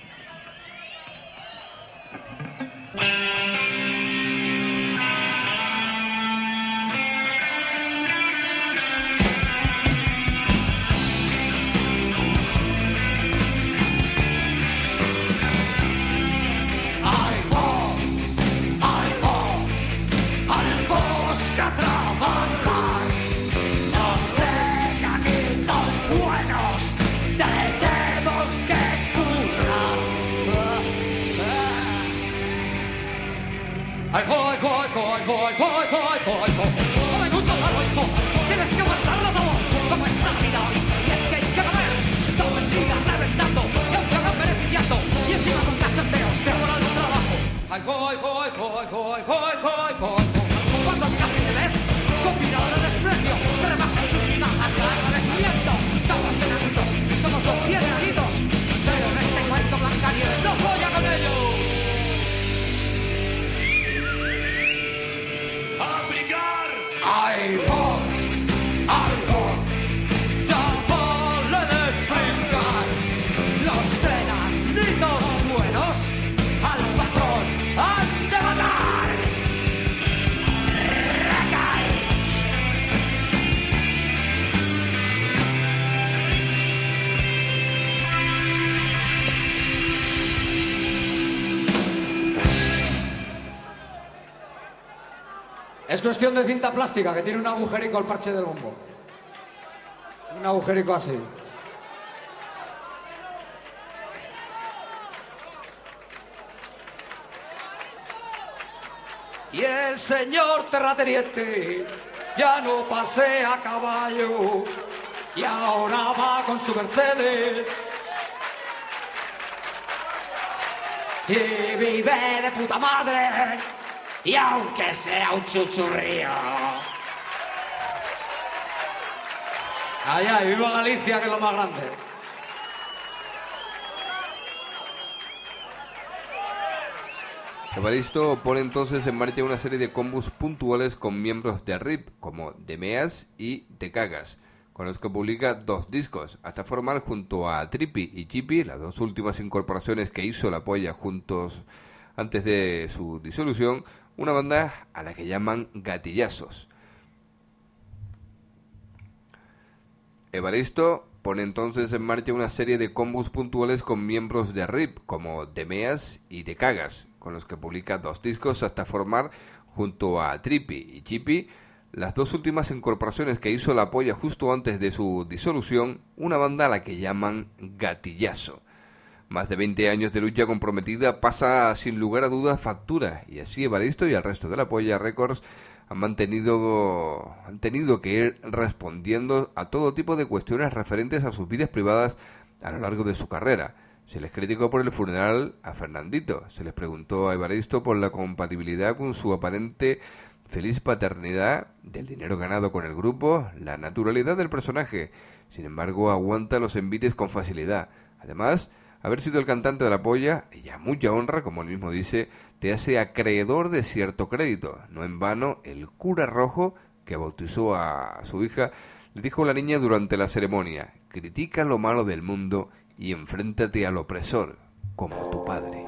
Tenemos que currar. 「 Ah, ah, ah. 「 Ah, ah. 」 Ah, ah. 「 Ah, ah. 」 Es cuestión de cinta plástica, que tiene un agujerico al parche del bombo. Un agujerico así. Y el señor terrateniente ya no pasea a caballo y ahora va con su Mercedes y vive de puta madre, y aunque sea un chuchurrío. Ay, ay, viva Galicia, que es lo más grande. Evaristo pone entonces en marcha una serie de combos puntuales con miembros de RIP, como Te Meas y Te Cagas, con los que publica 2 discos, hasta formar junto a Trippy y Chippy, las 2 últimas incorporaciones que hizo La Polla juntos antes de su disolución, una banda a la que llaman Gatillazos. Evaristo pone entonces en marcha una serie de combos puntuales con miembros de RIP, como Te Meas y Te Cagas, con los que publica 2 discos hasta formar, junto a Trippy y Chippy, las 2 últimas incorporaciones que hizo La Polla justo antes de su disolución, una banda a la que llaman Gatillazo. Más de 20 años de lucha comprometida pasa sin lugar a dudas factura, y así Evaristo y el resto de La Polla Records han tenido que ir respondiendo a todo tipo de cuestiones referentes a sus vidas privadas a lo largo de su carrera. Se les criticó por el funeral a Fernandito, se les preguntó a Evaristo por la compatibilidad con su aparente feliz paternidad, del dinero ganado con el grupo, la naturalidad del personaje. Sin embargo, aguanta los envites con facilidad. Además, haber sido el cantante de La Polla, y a mucha honra, como él mismo dice, te hace acreedor de cierto crédito. No en vano, el cura rojo, que bautizó a su hija, le dijo a la niña durante la ceremonia: critica lo malo del mundo y enfréntate al opresor, como tu padre.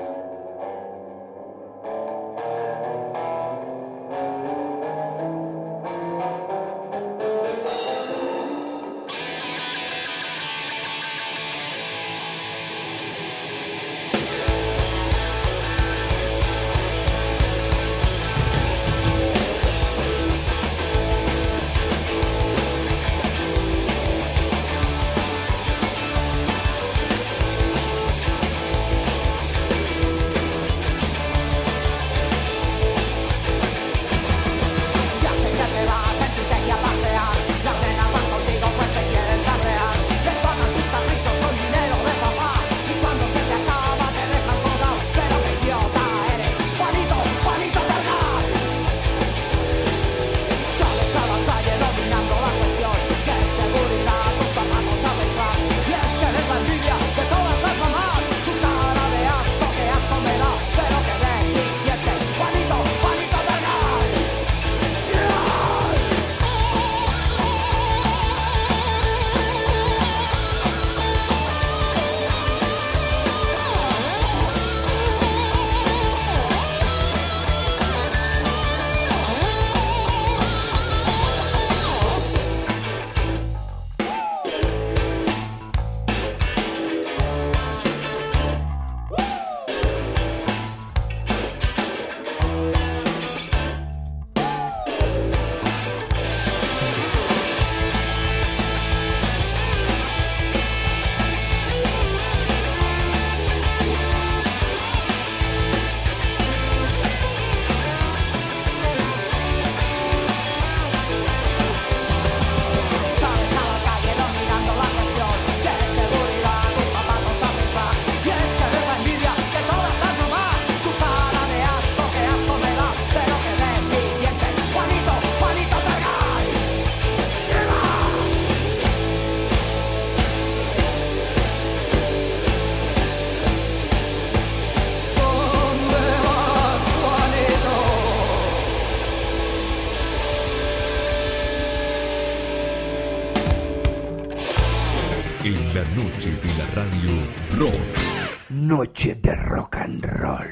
En la noche de la radio rock. Noche de rock and roll.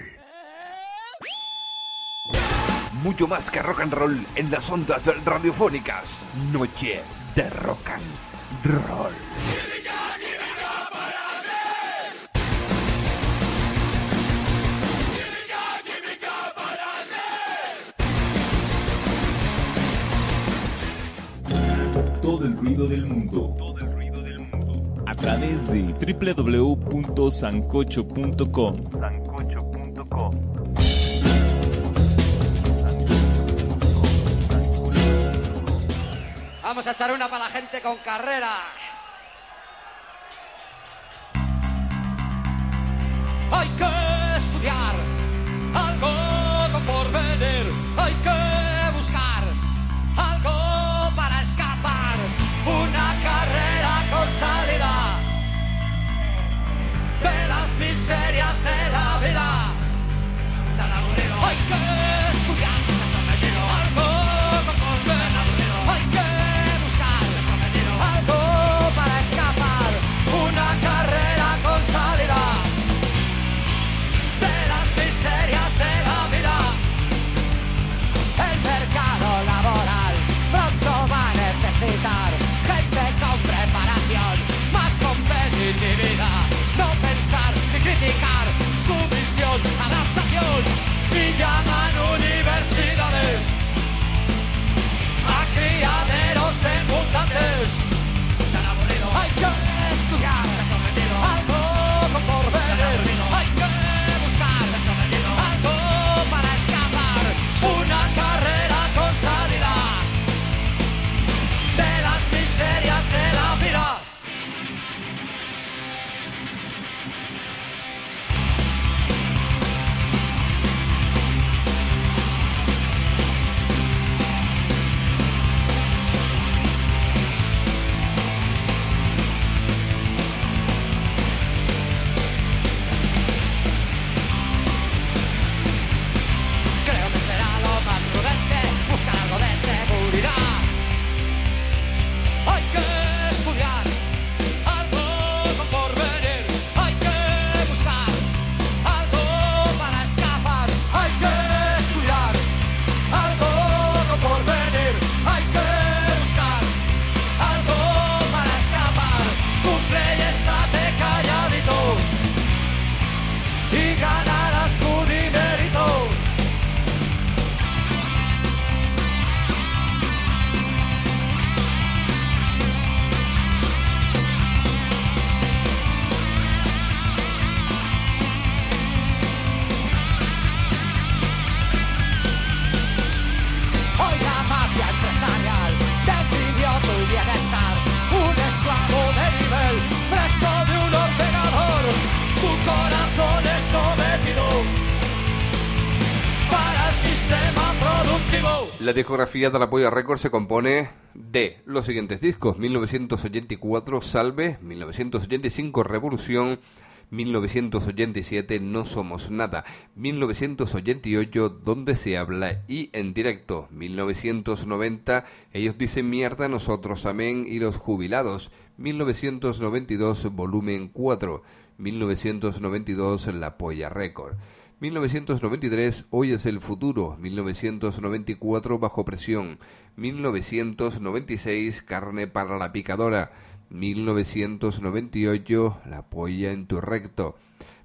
Mucho más que rock and roll en las ondas radiofónicas. Noche de rock and roll. ruido del mundo. A través de www.sancocho.com. Vamos a echar una para la gente con carrera. Hay que estudiar algo con porvenir. Hay que buscar algo para escapar. Una carrera con salida de las miserias de la vida. Hay que estudiar algo con porvenir. Hay que buscar algo para escapar. Una carrera con salida de las miserias de la vida. El mercado laboral pronto va a necesitar gente con preparación, más competitividad. No pensar ni criticar su visión, adaptación. Y llaman universidades a criaderos de mutantes. Hay que estudiar algo con porvenir. Hay que buscar algo para escapar. Una carrera con salida de las miserias de la vida. Creo que será lo más prudente buscar algo de seguridad. Hay que estudiar algo con porvenir. Hay que buscar algo para escapar. Hay que estudiar algo con porvenir. Hay que buscar algo para escapar. Cumple y estate calladito y ganarás tu dinerito. Hoy la mafia empresarial definió tu bienestar. Un esclavo de nivel, preso de un ordenador. Tu corazón es sometido para el sistema productivo. La discografía de la Polla Records se compone de los siguientes discos: 1984 Salve, 1985 Revolución, 1987 No Somos Nada, 1988 Donde se habla y En Directo, 1990 Ellos dicen mierda, nosotros amén y Los Jubilados, 1992 Volumen 4, 1992 La Polla Record, 1993 Hoy es el futuro, 1994 Bajo presión, 1996 Carne para la picadora, 1998 La polla en tu recto,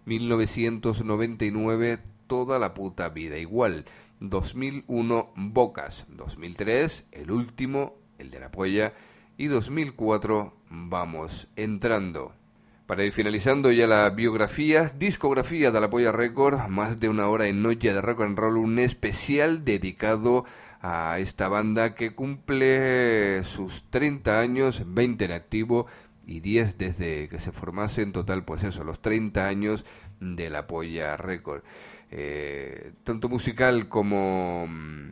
1999 Toda la puta vida igual, 2001 Bocas, 2003 El último, el de la polla, y 2004 Vamos entrando. Para ir finalizando ya la biografía, discografía de la Polla Record, más de una hora en Noche de Rock and Roll, un especial dedicado a esta banda que cumple sus 30 años, 20 en activo y 10 desde que se formase. En total, pues eso, los 30 años de la Polla Record. Tanto musical como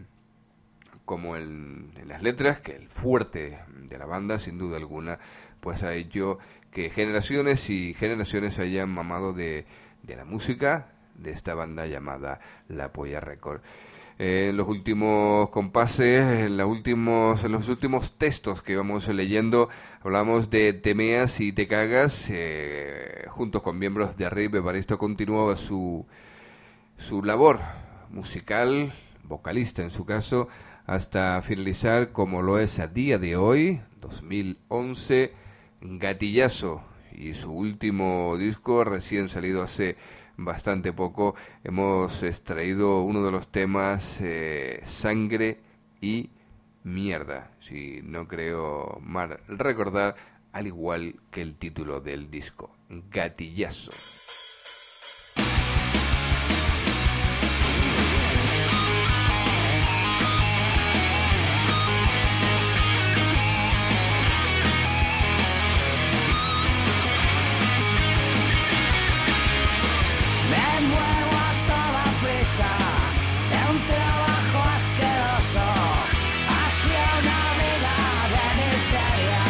en las letras, que el fuerte de la banda, sin duda alguna, pues ha hecho que generaciones y generaciones hayan mamado de la música de esta banda llamada La Polla Record. En los últimos compases, en los últimos textos que íbamos leyendo, hablamos de Temeas y Te Cagas, juntos con miembros de Arriba. Evaristo continuaba su labor musical, vocalista en su caso, hasta finalizar, como lo es a día de hoy, 2011, Gatillazo, y su último disco recién salido hace bastante poco. Hemos extraído uno de los temas, Sangre y Mierda, si no creo mal recordar, al igual que el título del disco, Gatillazo. Me muevo a toda prisa de un trabajo asqueroso hacia una vida de miseria.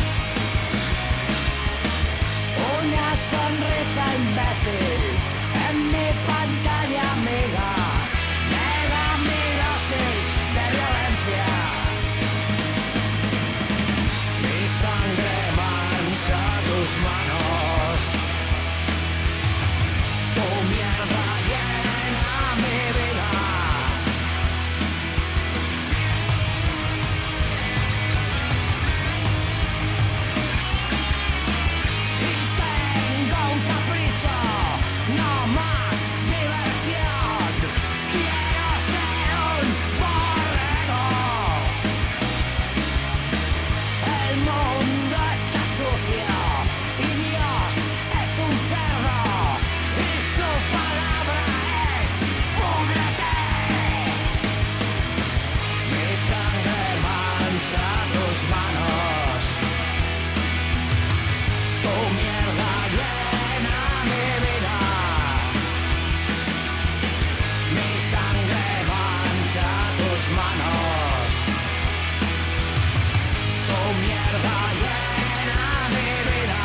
Una sonrisa imbécil en mi pantalla amiga me da mi dosis de violencia. Mi sangre mancha tus manos. Tu mierda llena mi vida. Y tengo un capricho, no más diversión. Quiero ser un borrego. El mundo está sucio y Dios es un cerdo. Y su palabra es púdrete. Mi sangre mancha tus manos. Tu mierda llena mi vida. Mi sangre mancha tus manos. Tu mierda llena mi vida.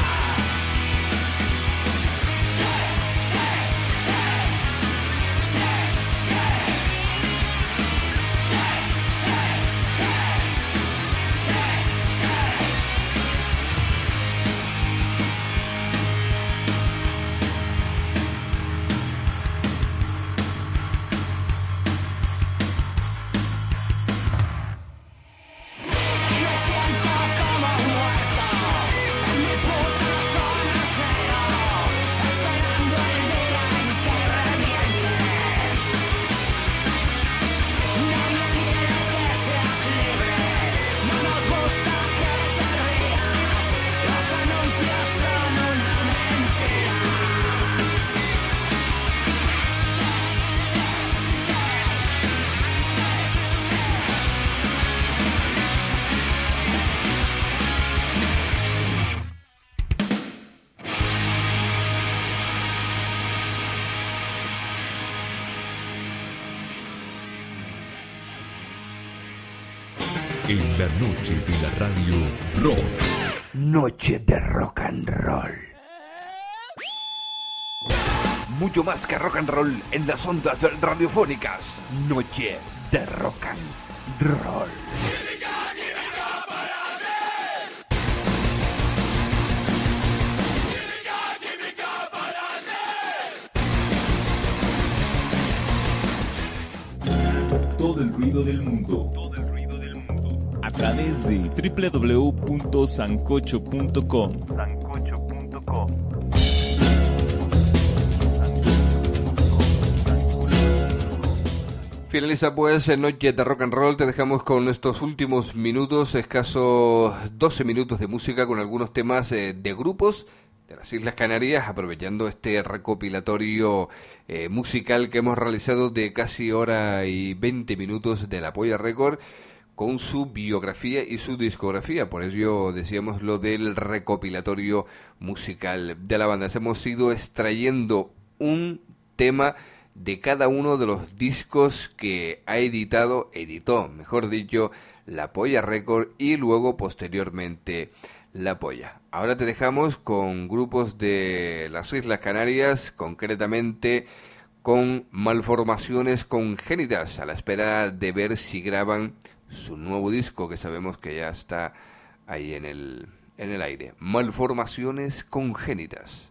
Sí, sí, sí. Sí, sí. Sí, sí, sí. Sí, sí. Me siento como un muerto en mi puta zona cero, esperando el día en que revientes. Nadie quiere que seas libre, no nos gusta que te rías, los anuncios son una mentira. Sí, sí, sí, sí, sí. En la noche de la radio Rock. Noche de rock and roll. Mucho más que rock and roll en las ondas radiofónicas. Noche de rock and roll. Todo el ruido del mundo. A través de www.sancocho.com. Finaliza pues Noche de Rock and Roll. Te dejamos con estos últimos minutos, escasos 12 minutos de música con algunos temas de grupos de las Islas Canarias, aprovechando este recopilatorio musical que hemos realizado de casi hora y 20 minutos de La Polla Record, con su biografía y su discografía. Por ello decíamos lo del recopilatorio musical de la banda. Hemos ido extrayendo un tema de cada uno de los discos que ha editó, mejor dicho, La Polla Record y luego posteriormente La Polla. Ahora te dejamos con grupos de las Islas Canarias, concretamente con Malformaciones Congénitas, a la espera de ver si graban su nuevo disco, que sabemos que ya está ahí en el aire. Malformaciones Congénitas.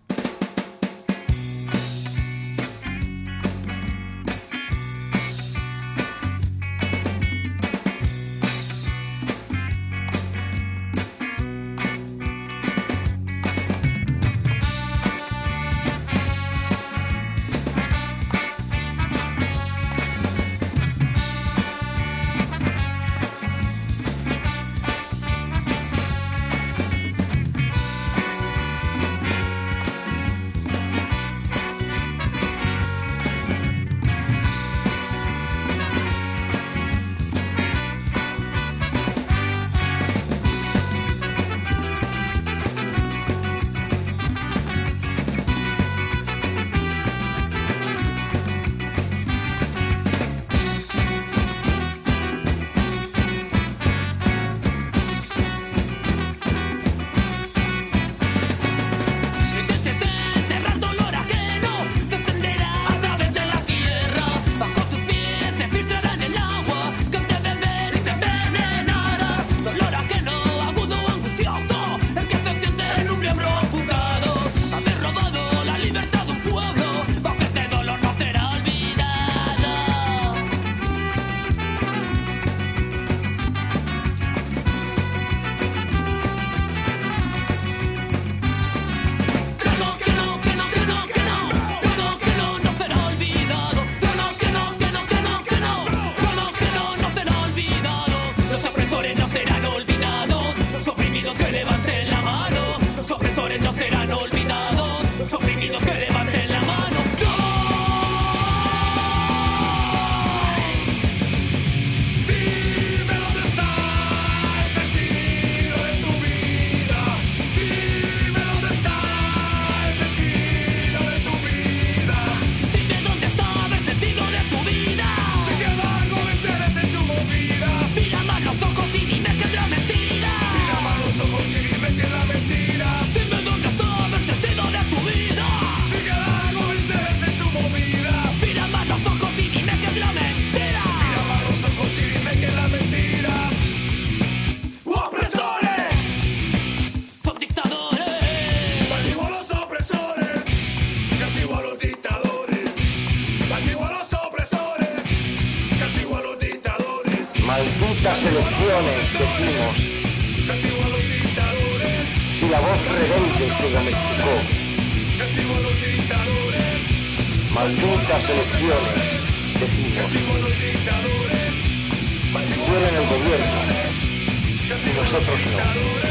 elecciones decimos, si la voz rebelde se domesticó, malditas elecciones decimos, tienen el gobierno y nosotros no.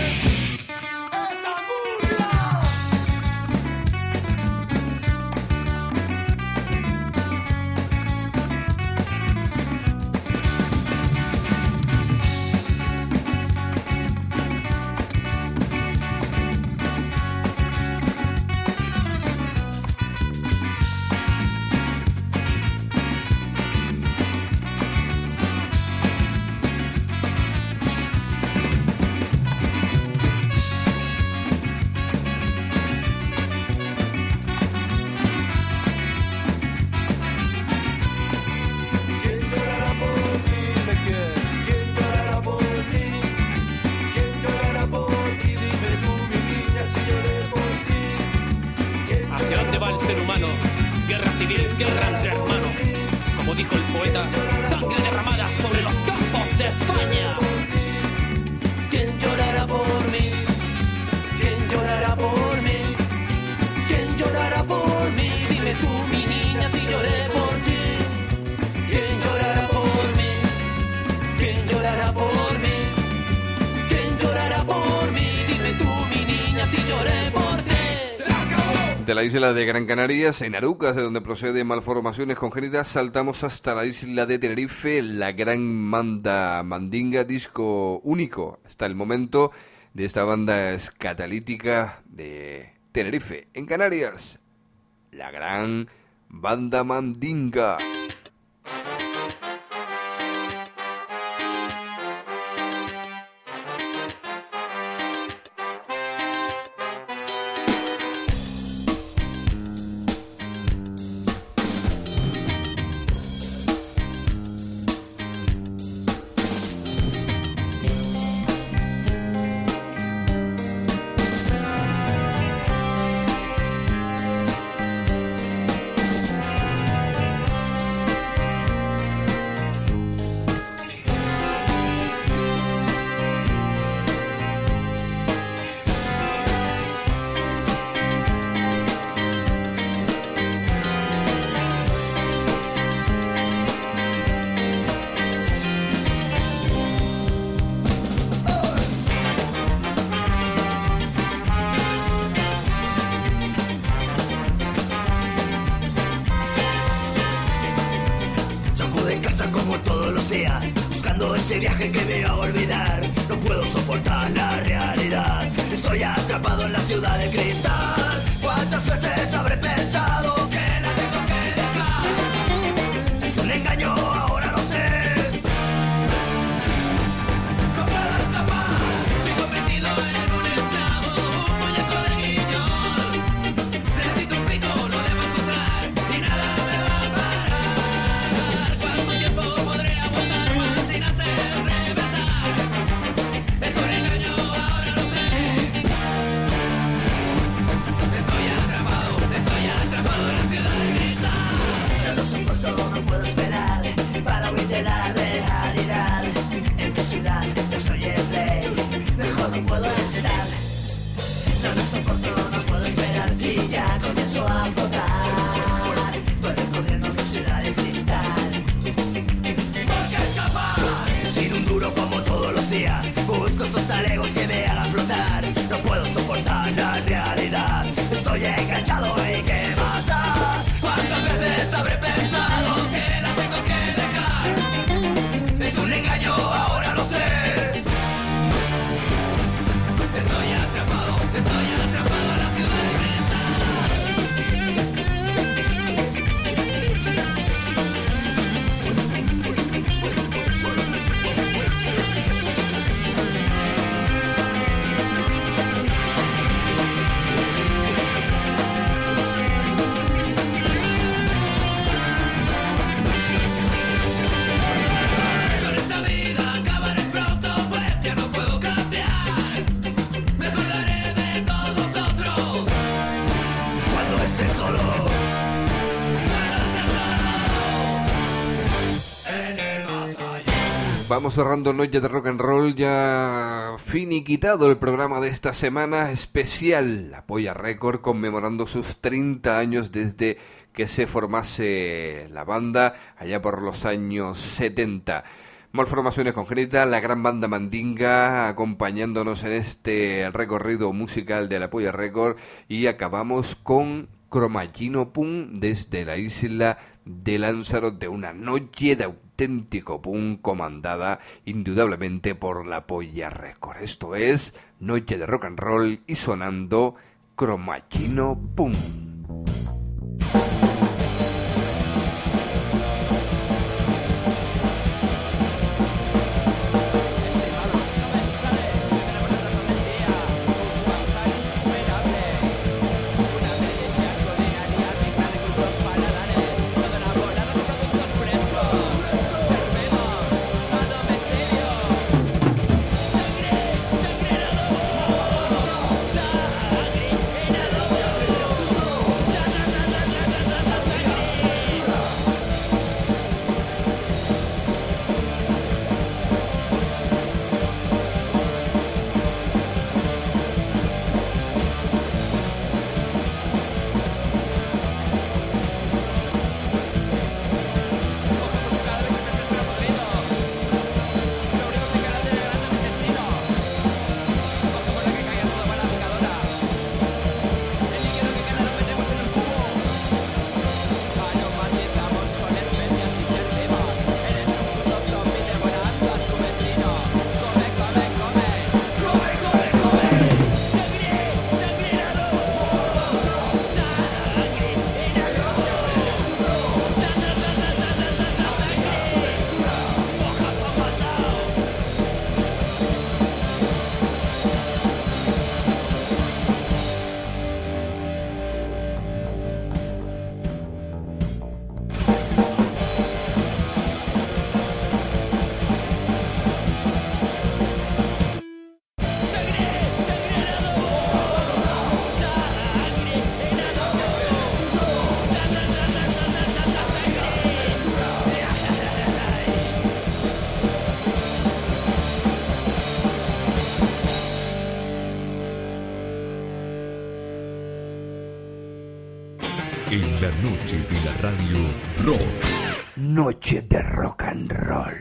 De la isla de Gran Canarias, en Arucas, de donde procede malformaciones congénitas, saltamos hasta la isla de Tenerife, la gran banda Mandinga, disco único hasta el momento de esta banda escatalítica de Tenerife, en Canarias, la gran banda Mandinga. Buscando ese viaje que me haga olvidar, no puedo soportar la realidad. Estoy atrapado en la ciudad de cristal. ¿Cuántas veces habré pensado que la tengo que dejar? Es un engaño, ahora lo sé. No puedo escapar, me he convertido en un esclavo, un muñeco de guiñol. Necesito un pico, lo debo encontrar y nada me va a parar. ¿Cuánto tiempo podré aguantar más sin hacer reventar? Es un engaño, ahora lo sé. Estoy atrapado en la ciudad de cristal. Ya no soporto, no puedo esperar para huir de la realidad. En mi ciudad yo soy el rey, mejor no puedo estar. Ya no soporto, no puedo esperar y ya comienzo a flotar. Voy recorriendo mi ciudad de cristal. ¿Por qué escapar? Sin un duro como todos los días, busco esos talegos que me hagan flotar. No puedo soportar la realidad, estoy enganchado y qué más da. ¿Cuántas veces habré pensado que la tengo que dejar? Es un engaño, ahora lo sé. Estoy atrapado en la ciudad de Vamos cerrando Noche de Rock and Roll, ya finiquitado el programa de esta semana especial. Apoya Record conmemorando sus 30 años desde que se formase la banda allá por los años 70. Malformaciones Congénitas, la gran banda Mandinga acompañándonos en este recorrido musical de la Apoya Record, y acabamos con Cromagino Punk desde la isla de Lanzarote, una noche de auténtico punk comandada indudablemente por la Apoya Record. Esto es Noche de Rock and Roll y sonando Cromagino Punk. En la noche de la radio Rock. Noche de Rock and Roll.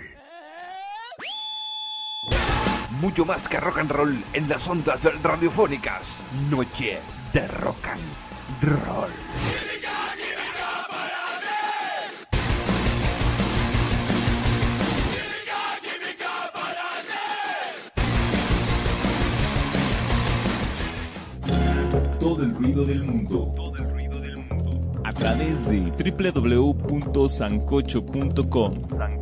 Mucho más que rock and roll en las ondas radiofónicas. Noche de Rock and Roll. Todo el ruido del mundo. A través de www.sancocho.com.